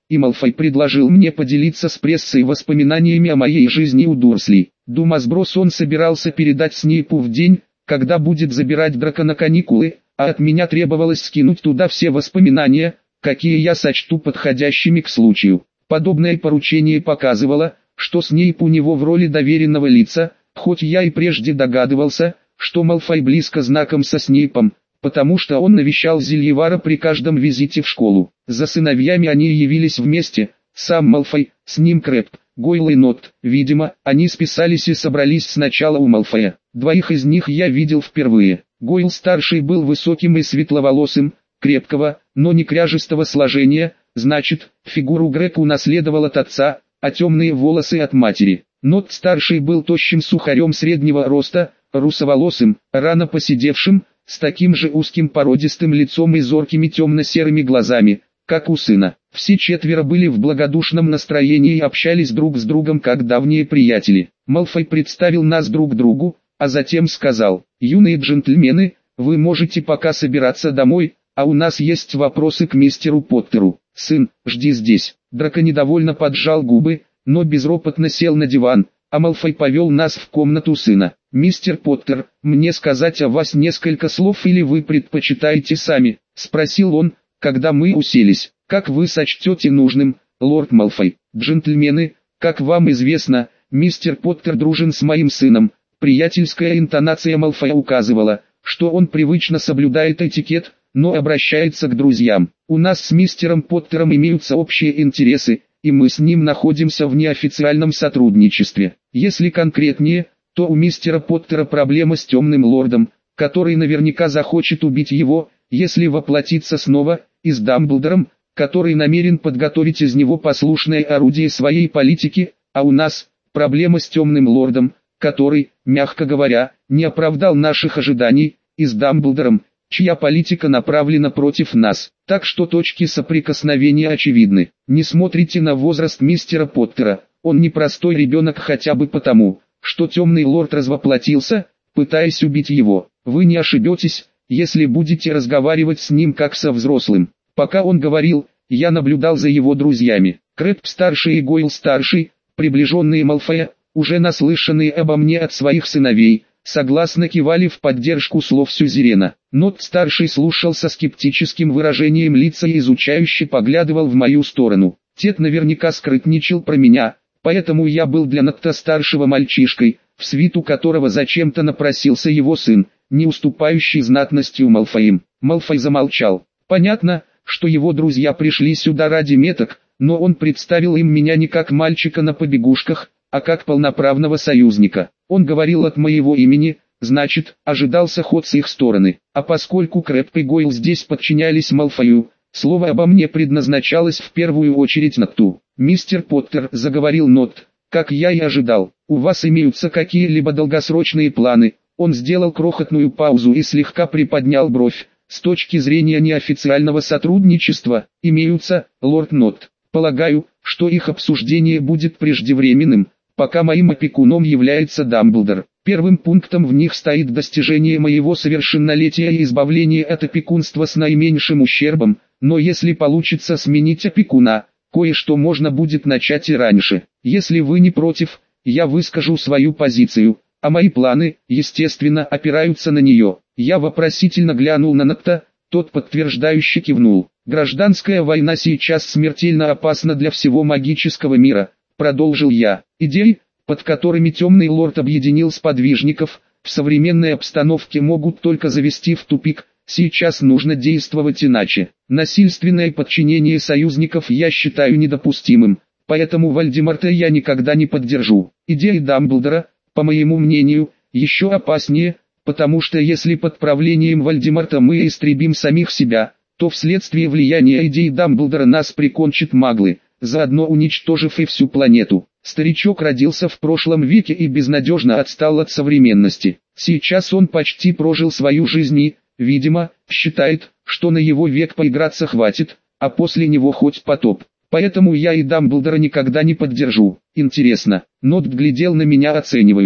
и Малфой предложил мне поделиться с прессой воспоминаниями о моей жизни у Дурслей. Думасброс он собирался передать Снейпу в день, когда будет забирать Драко на каникулы, а от меня требовалось скинуть туда все воспоминания, какие я сочту подходящими к случаю. Подобное поручение показывало, что Снейп у него в роли доверенного лица, хоть я и прежде догадывался, что Малфой близко знаком со Снейпом, потому что он навещал Зельевара при каждом визите в школу. За сыновьями они явились вместе, сам Малфой, с ним Крэб, Гойл и Нот. Видимо, они списались и собрались сначала у Малфоя. Двоих из них я видел впервые. Гойл-старший был высоким и светловолосым, крепкого, но не кряжестого сложения, значит, фигуру Грег унаследовал от отца, а темные волосы от матери. Нот-старший был тощим сухарем среднего роста, русоволосым, рано поседевшим, с таким же узким породистым лицом и зоркими темно-серыми глазами, как у сына. Все четверо были в благодушном настроении и общались друг с другом как давние приятели. Малфой представил нас друг другу, а затем сказал: «Юные джентльмены, вы можете пока собираться домой, а у нас есть вопросы к мистеру Поттеру. Сын, жди здесь». Драко недовольно поджал губы, но безропотно сел на диван, а Малфой повел нас в комнату сына. «Мистер Поттер, мне сказать о вас несколько слов или вы предпочитаете сами?» — спросил он, когда мы уселись. «Как вы сочтете нужным, лорд Малфой. Джентльмены, как вам известно, мистер Поттер дружен с моим сыном». Приятельская интонация Малфоя указывала, что он привычно соблюдает этикет, но обращается к друзьям. «У нас с мистером Поттером имеются общие интересы, и мы с ним находимся в неофициальном сотрудничестве. Если конкретнее, то у мистера Поттера проблема с темным лордом, который наверняка захочет убить его, если воплотиться снова, и с Дамблдором, который намерен подготовить из него послушное орудие своей политики, а у нас проблема с темным лордом, который, мягко говоря, не оправдал наших ожиданий, и с Дамблдором, чья политика направлена против нас. Так что точки соприкосновения очевидны. Не смотрите на возраст мистера Поттера, он не простой ребенок хотя бы потому, что темный лорд развоплотился, пытаясь убить его. Вы не ошибетесь, если будете разговаривать с ним как со взрослым». Пока он говорил, я наблюдал за его друзьями. Крэб-старший и Гойл-старший, приближенные Малфоя, уже наслышанные обо мне от своих сыновей, согласно кивали в поддержку слов сюзерена. Нот-старший слушал со скептическим выражением лица и изучающе поглядывал в мою сторону. Тед наверняка скрытничал про меня, поэтому я был для Нотта-старшего мальчишкой, в свиту которого зачем-то напросился его сын, не уступающий знатностью Малфоим. Малфой замолчал. Понятно, что его друзья пришли сюда ради меток, но он представил им меня не как мальчика на побегушках, а как полноправного союзника. Он говорил от моего имени, значит, ожидался ход с их стороны. А поскольку Крэб и Гойл здесь подчинялись Малфою, слово обо мне предназначалось в первую очередь Нотту. «Мистер Поттер», — заговорил Нотт, — «как я и ожидал, у вас имеются какие-либо долгосрочные планы?» Он сделал крохотную паузу и слегка приподнял бровь. «С точки зрения неофициального сотрудничества, имеются, лорд Нотт. Полагаю, что их обсуждение будет преждевременным, пока моим опекуном является Дамблдор. Первым пунктом в них стоит достижение моего совершеннолетия и избавление от опекунства с наименьшим ущербом, но если получится сменить опекуна, кое-что можно будет начать и раньше. Если вы не против, я выскажу свою позицию, а мои планы, естественно, опираются на нее». Я вопросительно глянул на Нотта, тот подтверждающе кивнул. «Гражданская война сейчас смертельно опасна для всего магического мира», продолжил я. «Идеи, под которыми темный лорд объединил сподвижников, в современной обстановке могут только завести в тупик. Сейчас нужно действовать иначе. Насильственное подчинение союзников я считаю недопустимым, поэтому Вальдемарта я никогда не поддержу. Идеи Дамблдора, по моему мнению, еще опаснее, потому что если под правлением Вальдемарта мы истребим самих себя, то вследствие влияния идей Дамблдора нас прикончат маглы, заодно уничтожив и всю планету. Старичок родился в прошлом веке и безнадежно отстал от современности. Сейчас он почти прожил свою жизнь и, видимо, считает, что на его век поиграться хватит, а после него хоть потоп. Поэтому я и Дамблдора никогда не поддержу. Интересно». Нот глядел на меня оценивающе.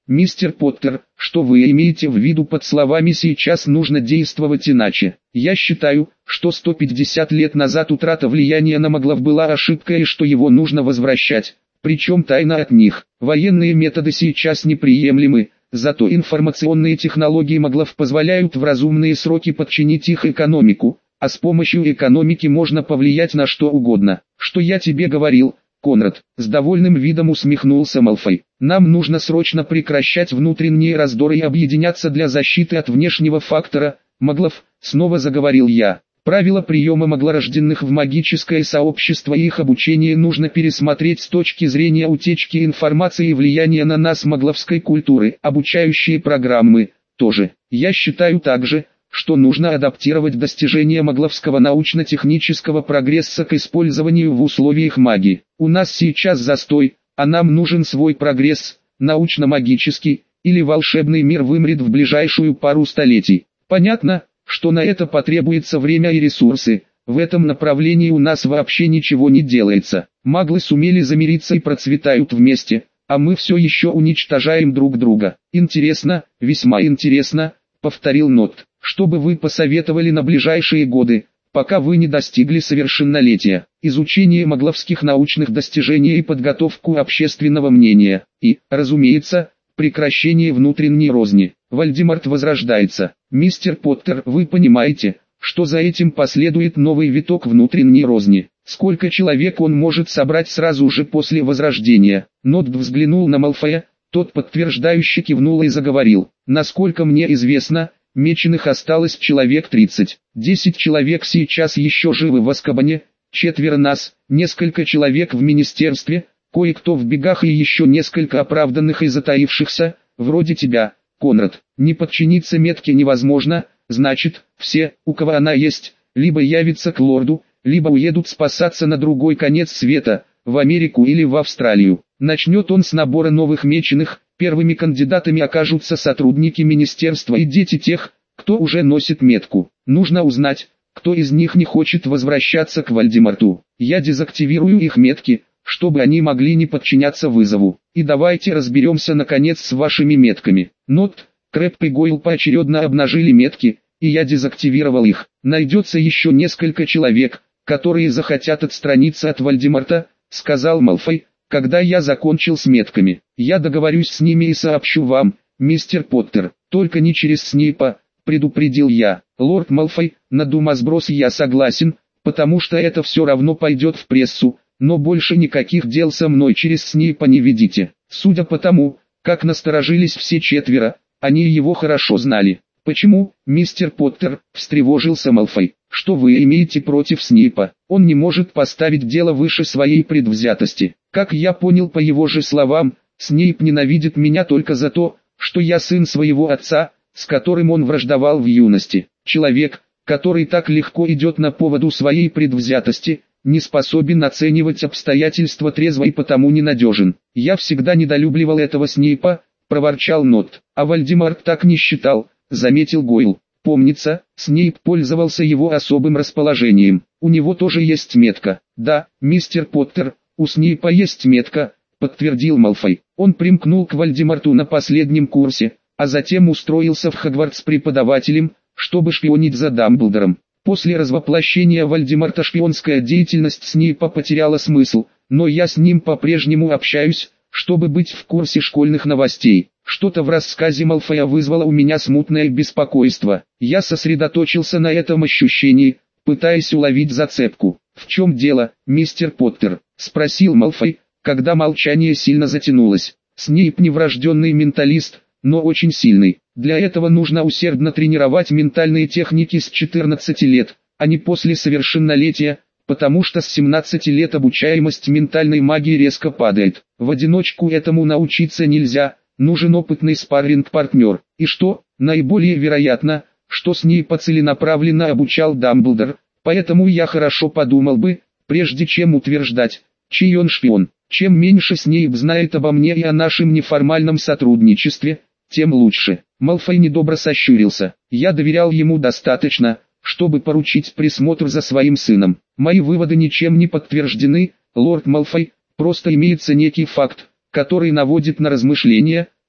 Мистер Поттер, что вы имеете в виду под словами «сейчас нужно действовать иначе»? Я считаю, что сто пятьдесят лет назад утрата влияния на маглов была ошибкой и что его нужно возвращать, причем тайно от них. Военные методы сейчас неприемлемы, зато информационные технологии маглов позволяют в разумные сроки подчинить их экономику, а с помощью экономики можно повлиять на что угодно. Что я тебе говорил, Конрад? С довольным видом усмехнулся Малфой. Нам нужно срочно прекращать внутренние раздоры и объединяться для защиты от внешнего фактора, маглов, снова заговорил я. Правила приема маглорожденных в магическое сообщество и их обучение нужно пересмотреть с точки зрения утечки информации и влияния на нас магловской культуры. Обучающие программы тоже. Я считаю также, что нужно адаптировать достижения магловского научно-технического прогресса к использованию в условиях магии. У нас сейчас застой, а нам нужен свой прогресс, научно-магический, или волшебный мир вымрет в ближайшую пару столетий. Понятно, что на это потребуется время и ресурсы, в этом направлении у нас вообще ничего не делается. Маглы сумели замириться и процветают вместе, а мы все еще уничтожаем друг друга. Интересно, весьма интересно, повторил Нот. Что бы вы посоветовали на ближайшие годы, пока вы не достигли совершеннолетия? Изучение магловских научных достижений и подготовку общественного мнения. И, разумеется, прекращение внутренней розни. Вольдеморт возрождается. Мистер Поттер, вы понимаете, что за этим последует новый виток внутренней розни? Сколько человек он может собрать сразу же после возрождения? Нот взглянул на Малфоя, тот подтверждающе кивнул и заговорил. Насколько мне известно, меченых осталось человек тридцать. Десять человек сейчас еще живы в Азкабане, четверо нас, несколько человек в министерстве, кое-кто в бегах и еще несколько оправданных и затаившихся, вроде тебя, Конрад. Не подчиниться метке невозможно, значит, все, у кого она есть, либо явятся к лорду, либо уедут спасаться на другой конец света, в Америку или в Австралию. Начнет он с набора новых меченых, первыми кандидатами окажутся сотрудники министерства и дети тех, кто уже носит метку. Нужно узнать, кто из них не хочет возвращаться к Вольдеморту. Я дезактивирую их метки, чтобы они могли не подчиняться вызову. И давайте разберемся наконец с вашими метками. Нот, Крэб и Гойл поочередно обнажили метки, и я дезактивировал их. Найдется еще несколько человек, которые захотят отстраниться от Вольдеморта, сказал Малфой, когда я закончил с метками. Я договорюсь с ними и сообщу вам, мистер Поттер, только не через Снейпа, предупредил я. Лорд Малфой, на думосброс я согласен, потому что это все равно пойдет в прессу, но больше никаких дел со мной через Снейпа не ведите. Судя по тому, как насторожились все четверо, они его хорошо знали. Почему, мистер Поттер, встревожился Малфой, что вы имеете против Снейпа? Он не может поставить дело выше своей предвзятости. Как я понял по его же словам, Снейп ненавидит меня только за то, что я сын своего отца, с которым он враждовал в юности. Человек, который так легко идет на поводу своей предвзятости, не способен оценивать обстоятельства трезво и потому ненадежен. Я всегда недолюбливал этого Снейпа, проворчал Нот. А Вольдеморт так не считал, заметил Гойл. Помнится, Снейп пользовался его особым расположением. У него тоже есть метка. Да, мистер Поттер, у Снейпа есть метка, подтвердил Малфой. Он примкнул к Вольдеморту на последнем курсе, а затем устроился в Хогвартс преподавателем, чтобы шпионить за Дамблдором. После развоплощения Вольдеморта шпионская деятельность Снейпа потеряла смысл, но я с ним по-прежнему общаюсь, чтобы быть в курсе школьных новостей. Что-то в рассказе Малфоя вызвало у меня смутное беспокойство. Я сосредоточился на этом ощущении, пытаясь уловить зацепку. «В чем дело, мистер Поттер?» — спросил Малфой, когда молчание сильно затянулось. «Снейп не врожденный менталист, но очень сильный. Для этого нужно усердно тренировать ментальные техники с четырнадцати лет, а не после совершеннолетия, потому что с семнадцати лет обучаемость ментальной магии резко падает. В одиночку этому научиться нельзя, нужен опытный спарринг-партнер. И что, наиболее вероятно, что Снейпа целенаправленно обучал Дамблдор, поэтому я хорошо подумал бы, прежде чем утверждать, чей он шпион. Чем меньше Снейп знает обо мне и о нашем неформальном сотрудничестве, тем лучше». Малфой недобро сощурился. «Я доверял ему достаточно, чтобы поручить присмотр за своим сыном. Мои выводы ничем не подтверждены, лорд Малфой, просто имеется некий факт, который наводит на размышления,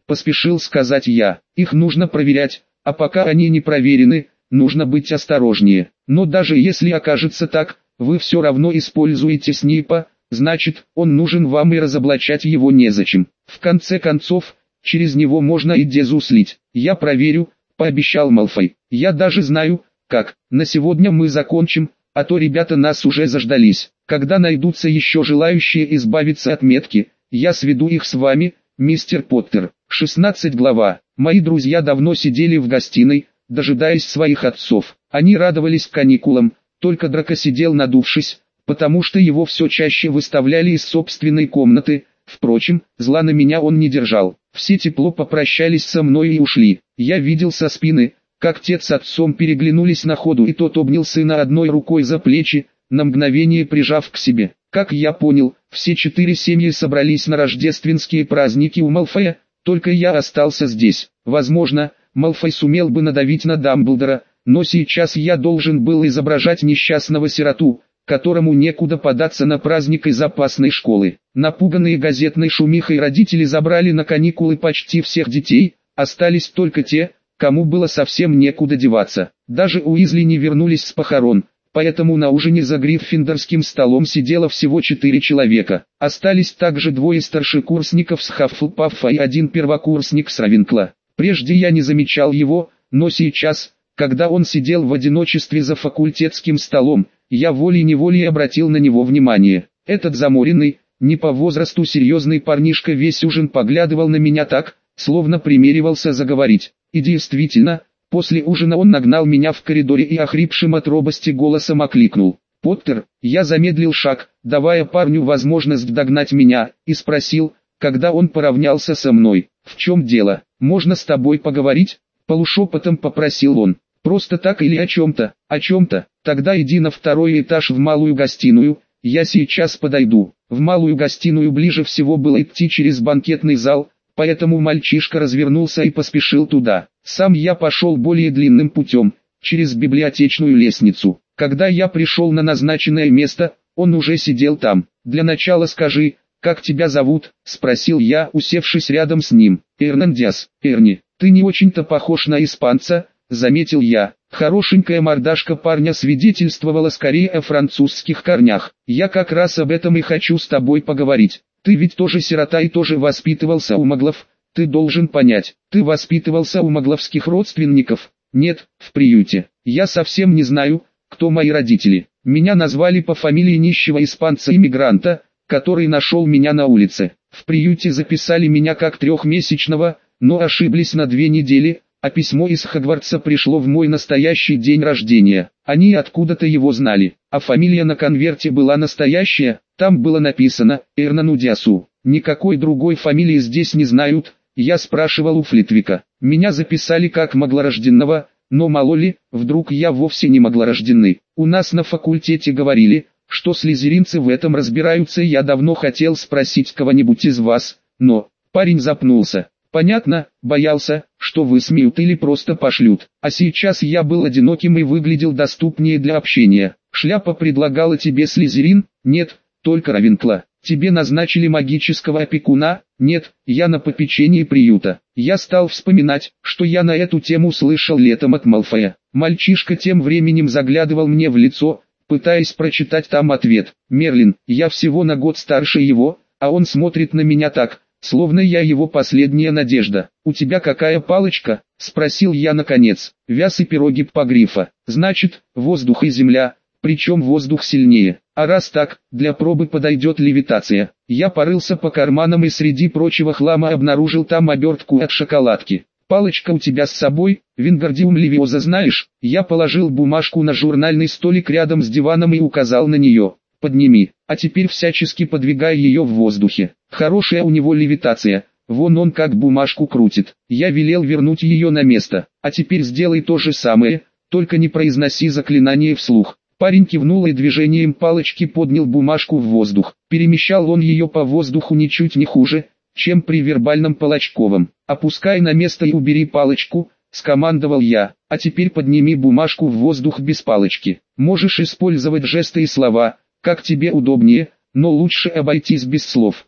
поспешил сказать я. Их нужно проверять, а пока они не проверены, нужно быть осторожнее. Но даже если окажется так, вы все равно используете Снейпа, значит, он нужен вам и разоблачать его незачем. В конце концов, через него можно и Дезу слить. Я проверю, пообещал Малфой. Я даже знаю, как. На сегодня мы закончим, а то ребята нас уже заждались. Когда найдутся еще желающие избавиться от метки, я сведу их с вами, мистер Поттер. шестнадцатая глава. Мои друзья давно сидели в гостиной, дожидаясь своих отцов. Они радовались каникулам, только Драко сидел надувшись, потому что его все чаще выставляли из собственной комнаты. Впрочем, зла на меня он не держал. Все тепло попрощались со мной и ушли. Я видел со спины, как отец с отцом переглянулись на ходу, и тот обнял сына одной рукой за плечи, на мгновение прижав к себе. Как я понял, все четыре семьи собрались на рождественские праздники у Малфоя, только я остался здесь. Возможно, Малфой сумел бы надавить на Дамблдора, но сейчас я должен был изображать несчастного сироту, которому некуда податься на праздник из опасной школы. Напуганные газетной шумихой родители забрали на каникулы почти всех детей, остались только те, кому было совсем некуда деваться. Даже Уизли не вернулись с похорон, поэтому на ужине за гриффиндорским столом сидело всего четыре человека. Остались также двое старшекурсников с Хаффлпаффа и один первокурсник с Равенкла. Прежде я не замечал его, но сейчас, когда он сидел в одиночестве за факультетским столом, я волей-неволей обратил на него внимание. Этот заморенный, не по возрасту серьезный парнишка весь ужин поглядывал на меня так, словно примеривался заговорить. И действительно, после ужина он нагнал меня в коридоре и охрипшим от робости голосом окликнул. «Поттер!» Я замедлил шаг, давая парню возможность догнать меня, и спросил, когда он поравнялся со мной: «В чем дело? Можно с тобой поговорить?» Полушепотом попросил он. «Просто так или о чем-то?» «О чем-то. Тогда иди на второй этаж в малую гостиную, я сейчас подойду». В малую гостиную ближе всего было идти через банкетный зал, поэтому мальчишка развернулся и поспешил туда. Сам я пошел более длинным путем, через библиотечную лестницу. Когда я пришел на назначенное место, он уже сидел там. «Для начала скажи, как тебя зовут?» – спросил я, усевшись рядом с ним. «Эрнан Диас». «Эрни, ты не очень-то похож на испанца», — заметил я. Хорошенькая мордашка парня свидетельствовала скорее о французских корнях. «Я как раз об этом и хочу с тобой поговорить. Ты ведь тоже сирота и тоже воспитывался у маглов. Ты должен понять, ты воспитывался у магловских родственников?» «Нет, в приюте. Я совсем не знаю, кто мои родители. Меня назвали по фамилии нищего испанца-иммигранта, который нашел меня на улице. В приюте записали меня как трехмесячного, но ошиблись на две недели, а письмо из Хогвартса пришло в мой настоящий день рождения. Они откуда-то его знали, а фамилия на конверте была настоящая, там было написано «Эрнану Диасу». Никакой другой фамилии здесь не знают. Я спрашивал у Флитвика. Меня записали как маглорожденного, но мало ли, вдруг я вовсе не маглорожденный. У нас на факультете говорили, что слизеринцы в этом разбираются, и я давно хотел спросить кого-нибудь из вас, но... Парень запнулся. Понятно, боялся, что высмеют или просто пошлют. А сейчас я был одиноким и выглядел доступнее для общения. «Шляпа предлагала тебе слизерин?» «Нет, только Равенкла». «Тебе назначили магического опекуна?» «Нет, я на попечении приюта». Я стал вспоминать, что я на эту тему слышал летом от Малфоя. Мальчишка тем временем заглядывал мне в лицо, пытаясь прочитать там ответ. «Мерлин, я всего на год старше его, а он смотрит на меня так, словно я его последняя надежда». «У тебя какая палочка?» — спросил я наконец. «Вяз и пироги Погрифа». «Значит, воздух и земля, причем воздух сильнее. А раз так, для пробы подойдет левитация». Я порылся по карманам и среди прочего хлама обнаружил там обертку от шоколадки. «Палочка у тебя с собой, Вингардиум левиоза знаешь?» Я положил бумажку на журнальный столик рядом с диваном и указал на нее. «Подними, а теперь всячески подвигай ее в воздухе. Хорошая у него левитация, вон он как бумажку крутит». Я велел вернуть ее на место. «А теперь сделай то же самое, только не произноси заклинание вслух». Парень кивнул и движением палочки поднял бумажку в воздух. Перемещал он ее по воздуху ничуть не хуже, чем при вербальном Палочковом. «Опускай на место и убери палочку», — скомандовал я. «А теперь подними бумажку в воздух без палочки. Можешь использовать жесты и слова, как тебе удобнее, но лучше обойтись без слов».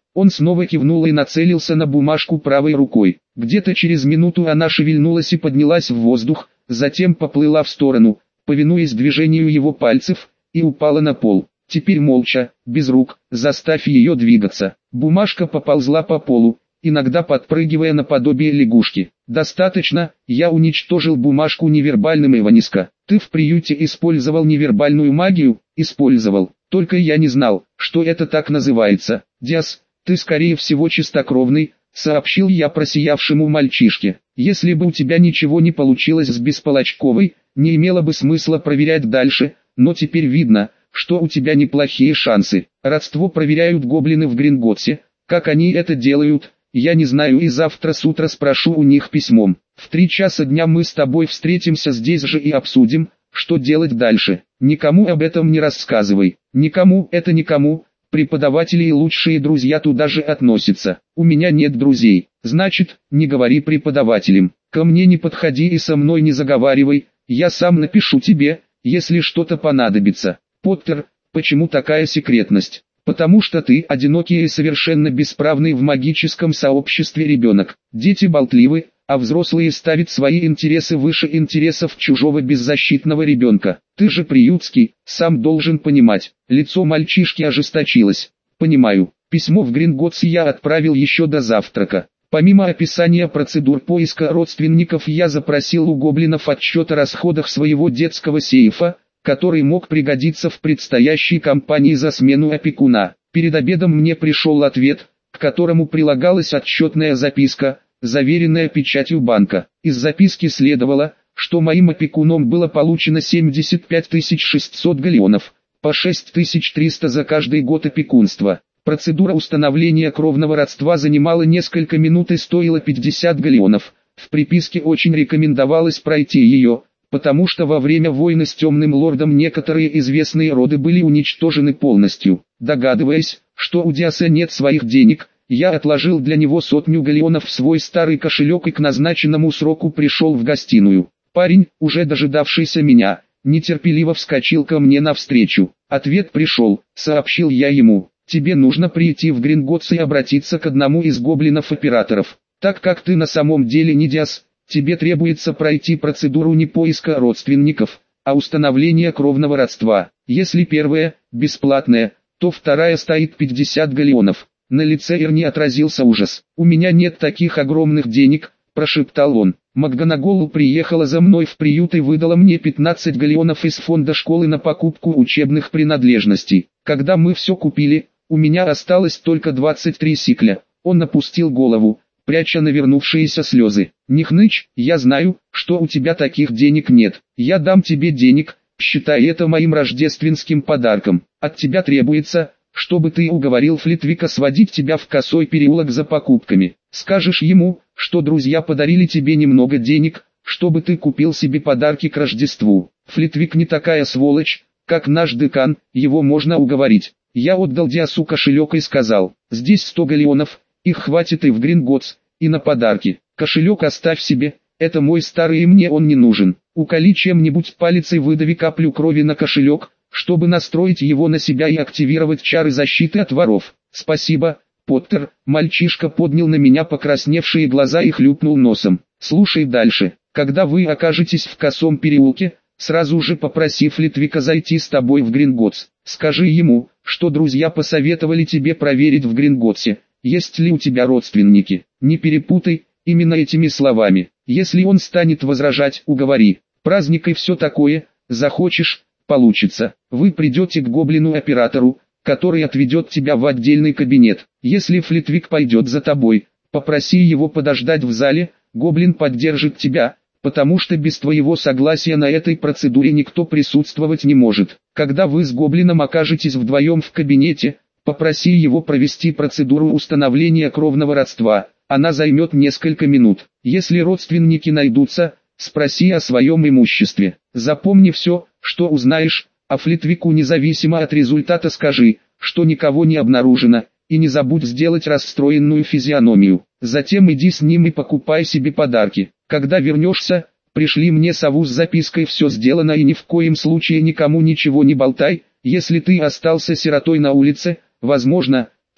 Он снова кивнул и нацелился на бумажку правой рукой. Где-то через минуту она шевельнулась и поднялась в воздух, затем поплыла в сторону, повинуясь движению его пальцев, и упала на пол. Теперь молча, без рук, заставь ее двигаться. Бумажка поползла по полу, иногда подпрыгивая наподобие лягушки. «Достаточно, я уничтожил бумажку невербальным, Иваниска. Ты в приюте использовал невербальную магию?» «Использовал. Только я не знал, что это так называется. Диас, ты скорее всего чистокровный», — сообщил я просиявшему мальчишке. «Если бы у тебя ничего не получилось с Бесполочковой, не имело бы смысла проверять дальше, но теперь видно, что у тебя неплохие шансы. Родство проверяют гоблины в Гринготсе. Как они это делают, я не знаю, и завтра с утра спрошу у них письмом. В три часа дня мы с тобой встретимся здесь же и обсудим, что делать дальше. Никому об этом не рассказывай. Никому, это никому. Преподаватели и лучшие друзья туда же относятся. У меня нет друзей. Значит, не говори преподавателям. Ко мне не подходи и со мной не заговаривай. Я сам напишу тебе, если что-то понадобится. Поттер, почему такая секретность? Потому что ты одинокий и совершенно бесправный в магическом сообществе ребенок. Дети болтливы, а взрослые ставят свои интересы выше интересов чужого беззащитного ребенка. Ты же приютский, сам должен понимать. Лицо мальчишки ожесточилось. Понимаю. Письмо в Гринготс я отправил еще до завтрака. Помимо описания процедур поиска родственников, я запросил у гоблинов отчет о расходах своего детского сейфа, который мог пригодиться в предстоящей кампании за смену опекуна. Перед обедом мне пришел ответ, к которому прилагалась отчетная записка, заверенная печатью банка. Из записки следовало, что моим опекуном было получено семьдесят пять тысяч шестьсот галеонов, по шесть тысяч триста за каждый год опекунства. Процедура установления кровного родства занимала несколько минут и стоила пятьдесят галеонов. В приписке очень рекомендовалось пройти ее, потому что во время войны с Темным Лордом некоторые известные роды были уничтожены полностью. Догадываясь, что у Диаса нет своих денег, я отложил для него сотню галеонов в свой старый кошелек и к назначенному сроку пришел в гостиную. Парень, уже дожидавшийся меня, нетерпеливо вскочил ко мне навстречу. «Ответ пришел», — сообщил я ему. «Тебе нужно прийти в Гринготс и обратиться к одному из гоблинов-операторов. Так как ты на самом деле не Диас, тебе требуется пройти процедуру не поиска родственников, а установления кровного родства. Если первая – бесплатная, то вторая стоит пятьдесят галеонов». На лице Эрни отразился ужас. «У меня нет таких огромных денег», – прошептал он. «МакГонагall приехала за мной в приют и выдала мне пятнадцать галеонов из фонда школы на покупку учебных принадлежностей. Когда мы все купили, у меня осталось только двадцать три сикля». Он опустил голову, пряча навернувшиеся слезы. «Не хнычь, я знаю, что у тебя таких денег нет. Я дам тебе денег, считай это моим рождественским подарком. От тебя требуется, чтобы ты уговорил Флитвика сводить тебя в Косой переулок за покупками. Скажешь ему, что друзья подарили тебе немного денег, чтобы ты купил себе подарки к Рождеству. Флитвик не такая сволочь, как наш декан, его можно уговорить». Я отдал Диасу кошелек и сказал: «Здесь сто галеонов, их хватит и в Гринготс, и на подарки. Кошелек оставь себе, это мой старый и мне он не нужен. Уколи чем-нибудь палицей, выдави каплю крови на кошелек, чтобы настроить его на себя и активировать чары защиты от воров». «Спасибо, Поттер». Мальчишка поднял на меня покрасневшие глаза и хлюпнул носом. «Слушай дальше. Когда вы окажетесь в Косом переулке, сразу же попроси Флитвика зайти с тобой в Гринготс. Скажи ему, что друзья посоветовали тебе проверить в Гринготсе, есть ли у тебя родственники. Не перепутай, именно этими словами. Если он станет возражать, уговори. Праздник и все такое, захочешь, получится. Вы придете к гоблину-оператору, который отведет тебя в отдельный кабинет. Если Флитвик пойдет за тобой, попроси его подождать в зале, гоблин поддержит тебя, потому что без твоего согласия на этой процедуре никто присутствовать не может. Когда вы с гоблином окажетесь вдвоем в кабинете, попроси его провести процедуру установления кровного родства. Она займет несколько минут. Если родственники найдутся, спроси о своем имуществе. Запомни все, что узнаешь, а Флитвику независимо от результата скажи, что никого не обнаружено, и не забудь сделать расстроенную физиономию. Затем иди с ним и покупай себе подарки. Когда вернешься, пришли мне сову с запиской «Все сделано» и ни в коем случае никому ничего не болтай. Если ты остался сиротой на улице, возможно,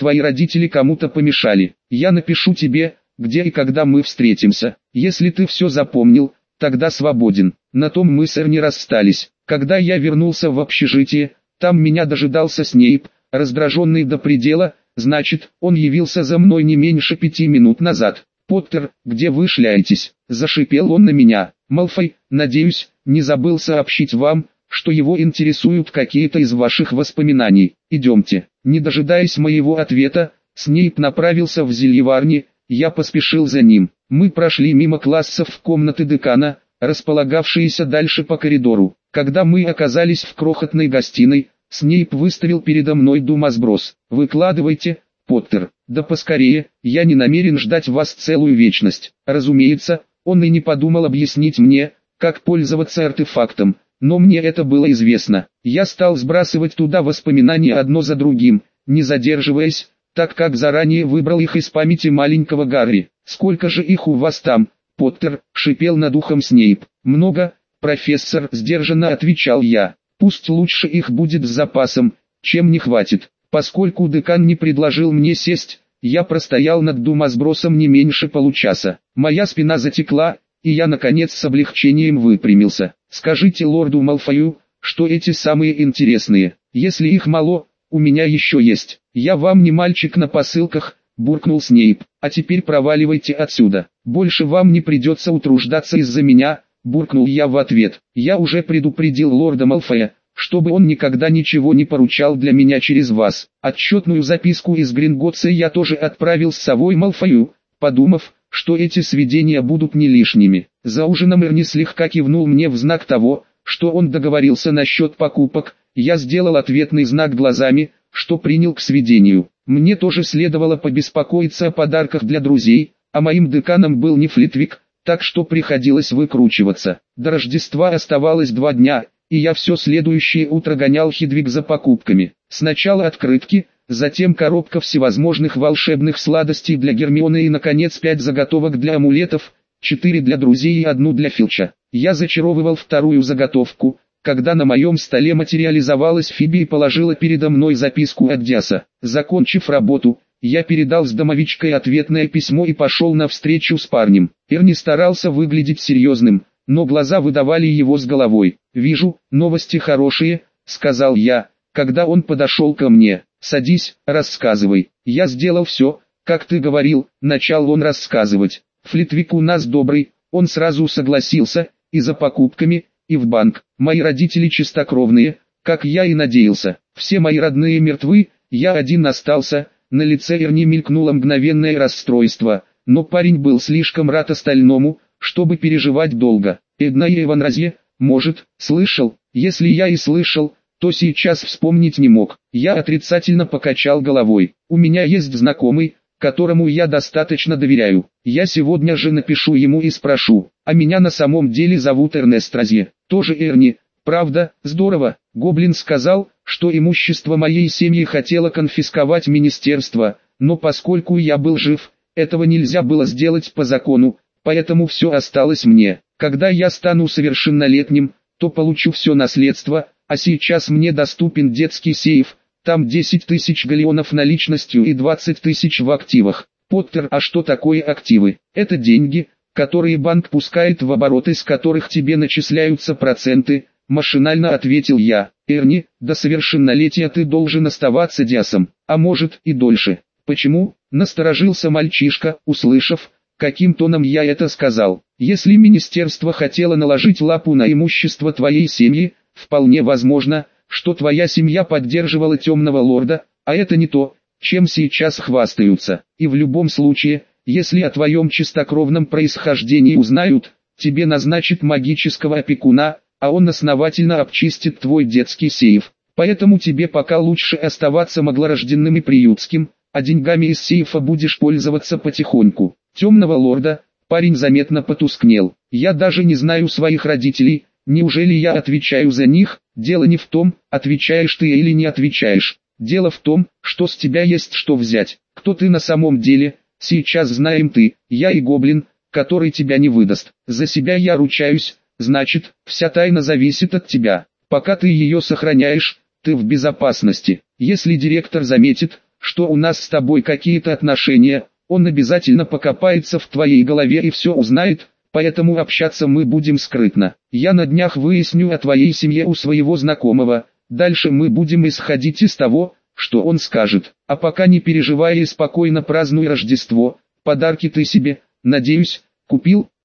твои родители кому-то помешали. Я напишу тебе, где и когда мы встретимся. Если ты все запомнил, тогда свободен. На том мы с Эрни расстались. Когда я вернулся в общежитие, там меня дожидался Снейп, раздраженный до предела. Значит, он явился за мной не меньше пяти минут назад. «Поттер, где вы шляетесь?» – зашипел он на меня. «Малфой, надеюсь, не забыл сообщить вам, что его интересуют какие-то из ваших воспоминаний. Идемте». Не дожидаясь моего ответа, Снейп направился в зельеварни, я поспешил за ним. Мы прошли мимо классов в комнаты декана, располагавшиеся дальше по коридору. Когда мы оказались в крохотной гостиной, Снейп выставил передо мной думосброс. «Выкладывайте, Поттер, да поскорее, я не намерен ждать вас целую вечность». Разумеется, он и не подумал объяснить мне, как пользоваться артефактом, но мне это было известно. Я стал сбрасывать туда воспоминания одно за другим, не задерживаясь, так как заранее выбрал их из памяти маленького Гарри. «Сколько же их у вас там, Поттер?» — шипел над ухом Снейп. «Много, профессор», — сдержанно отвечал я. «Пусть лучше их будет с запасом, чем не хватит». Поскольку декан не предложил мне сесть, я простоял над думосбросом не меньше получаса. Моя спина затекла, и я наконец с облегчением выпрямился. «Скажите лорду Малфою, что эти самые интересные. Если их мало, у меня еще есть. Я вам не мальчик на посылках», — буркнул Снейп. «А теперь проваливайте отсюда. Больше вам не придется утруждаться из-за меня», — буркнул я в ответ. «Я уже предупредил лорда Малфоя, чтобы он никогда ничего не поручал для меня через вас. Отчетную записку из Гринготса я тоже отправил с совой Малфою, подумав, что эти сведения будут не лишними». За ужином Эрни слегка кивнул мне в знак того, что он договорился насчет покупок. Я сделал ответный знак глазами, что принял к сведению. Мне тоже следовало побеспокоиться о подарках для друзей, а моим деканом был не Флитвик, так что приходилось выкручиваться. До Рождества оставалось два дня, и я все следующее утро гонял Хедвиг за покупками. Сначала открытки, затем коробка всевозможных волшебных сладостей для Гермионы и наконец пять заготовок для амулетов, четыре для друзей и одну для Филча. Я зачаровывал вторую заготовку, когда на моем столе материализовалась Фиби и положила передо мной записку от Диаса. Закончив работу, я передал с домовичкой ответное письмо и пошел на встречу с парнем. Эрни старался выглядеть серьезным, но глаза выдавали его с головой. «Вижу, новости хорошие», — сказал я, когда он подошел ко мне. «Садись, рассказывай». «Я сделал все, как ты говорил», — начал он рассказывать. «Флитвик у нас добрый, он сразу согласился, и за покупками, и в банк. Мои родители чистокровные, как я и надеялся. Все мои родные мертвы, я один остался». На лице Эрни мелькнуло мгновенное расстройство, но парень был слишком рад остальному, чтобы переживать долго. «Эдна и Эванразье, может, слышал?» Если я и слышал, то сейчас вспомнить не мог. Я отрицательно покачал головой. «У меня есть знакомый, которому я достаточно доверяю. Я сегодня же напишу ему и спрошу. А меня на самом деле зовут Эрнест Разье. Тоже Эрни. Правда, здорово». Гоблин сказал, что имущество моей семьи хотело конфисковать министерство, но поскольку я был жив, этого нельзя было сделать по закону, поэтому все осталось мне. Когда я стану совершеннолетним, то получу все наследство, а сейчас мне доступен детский сейф, там десять тысяч галеонов наличностью и двадцать тысяч в активах. Поттер, а что такое активы? Это деньги, которые банк пускает в оборот, из которых тебе начисляются проценты, машинально ответил я. Эрни, до совершеннолетия ты должен оставаться Диасом, а может и дольше. Почему? Насторожился мальчишка, услышав, каким тоном я это сказал. Если министерство хотело наложить лапу на имущество твоей семьи, вполне возможно, что твоя семья поддерживала темного лорда, а это не то, чем сейчас хвастаются. И в любом случае, если о твоем чистокровном происхождении узнают, тебе назначат магического опекуна, а он основательно обчистит твой детский сейф. Поэтому тебе пока лучше оставаться маглорожденным и приютским, а деньгами из сейфа будешь пользоваться потихоньку. Темного лорда, парень заметно потускнел. Я даже не знаю своих родителей, неужели я отвечаю за них? Дело не в том, отвечаешь ты или не отвечаешь. Дело в том, что с тебя есть что взять. Кто ты на самом деле, сейчас знаем ты, я и гоблин, который тебя не выдаст. За себя я ручаюсь. Значит, вся тайна зависит от тебя. Пока ты ее сохраняешь, ты в безопасности. Если директор заметит, что у нас с тобой какие-то отношения, он обязательно покопается в твоей голове и все узнает, поэтому общаться мы будем скрытно. Я на днях выясню о твоей семье у своего знакомого, дальше мы будем исходить из того, что он скажет. А пока не переживай и спокойно празднуй Рождество, подарки ты себе, надеюсь, купил?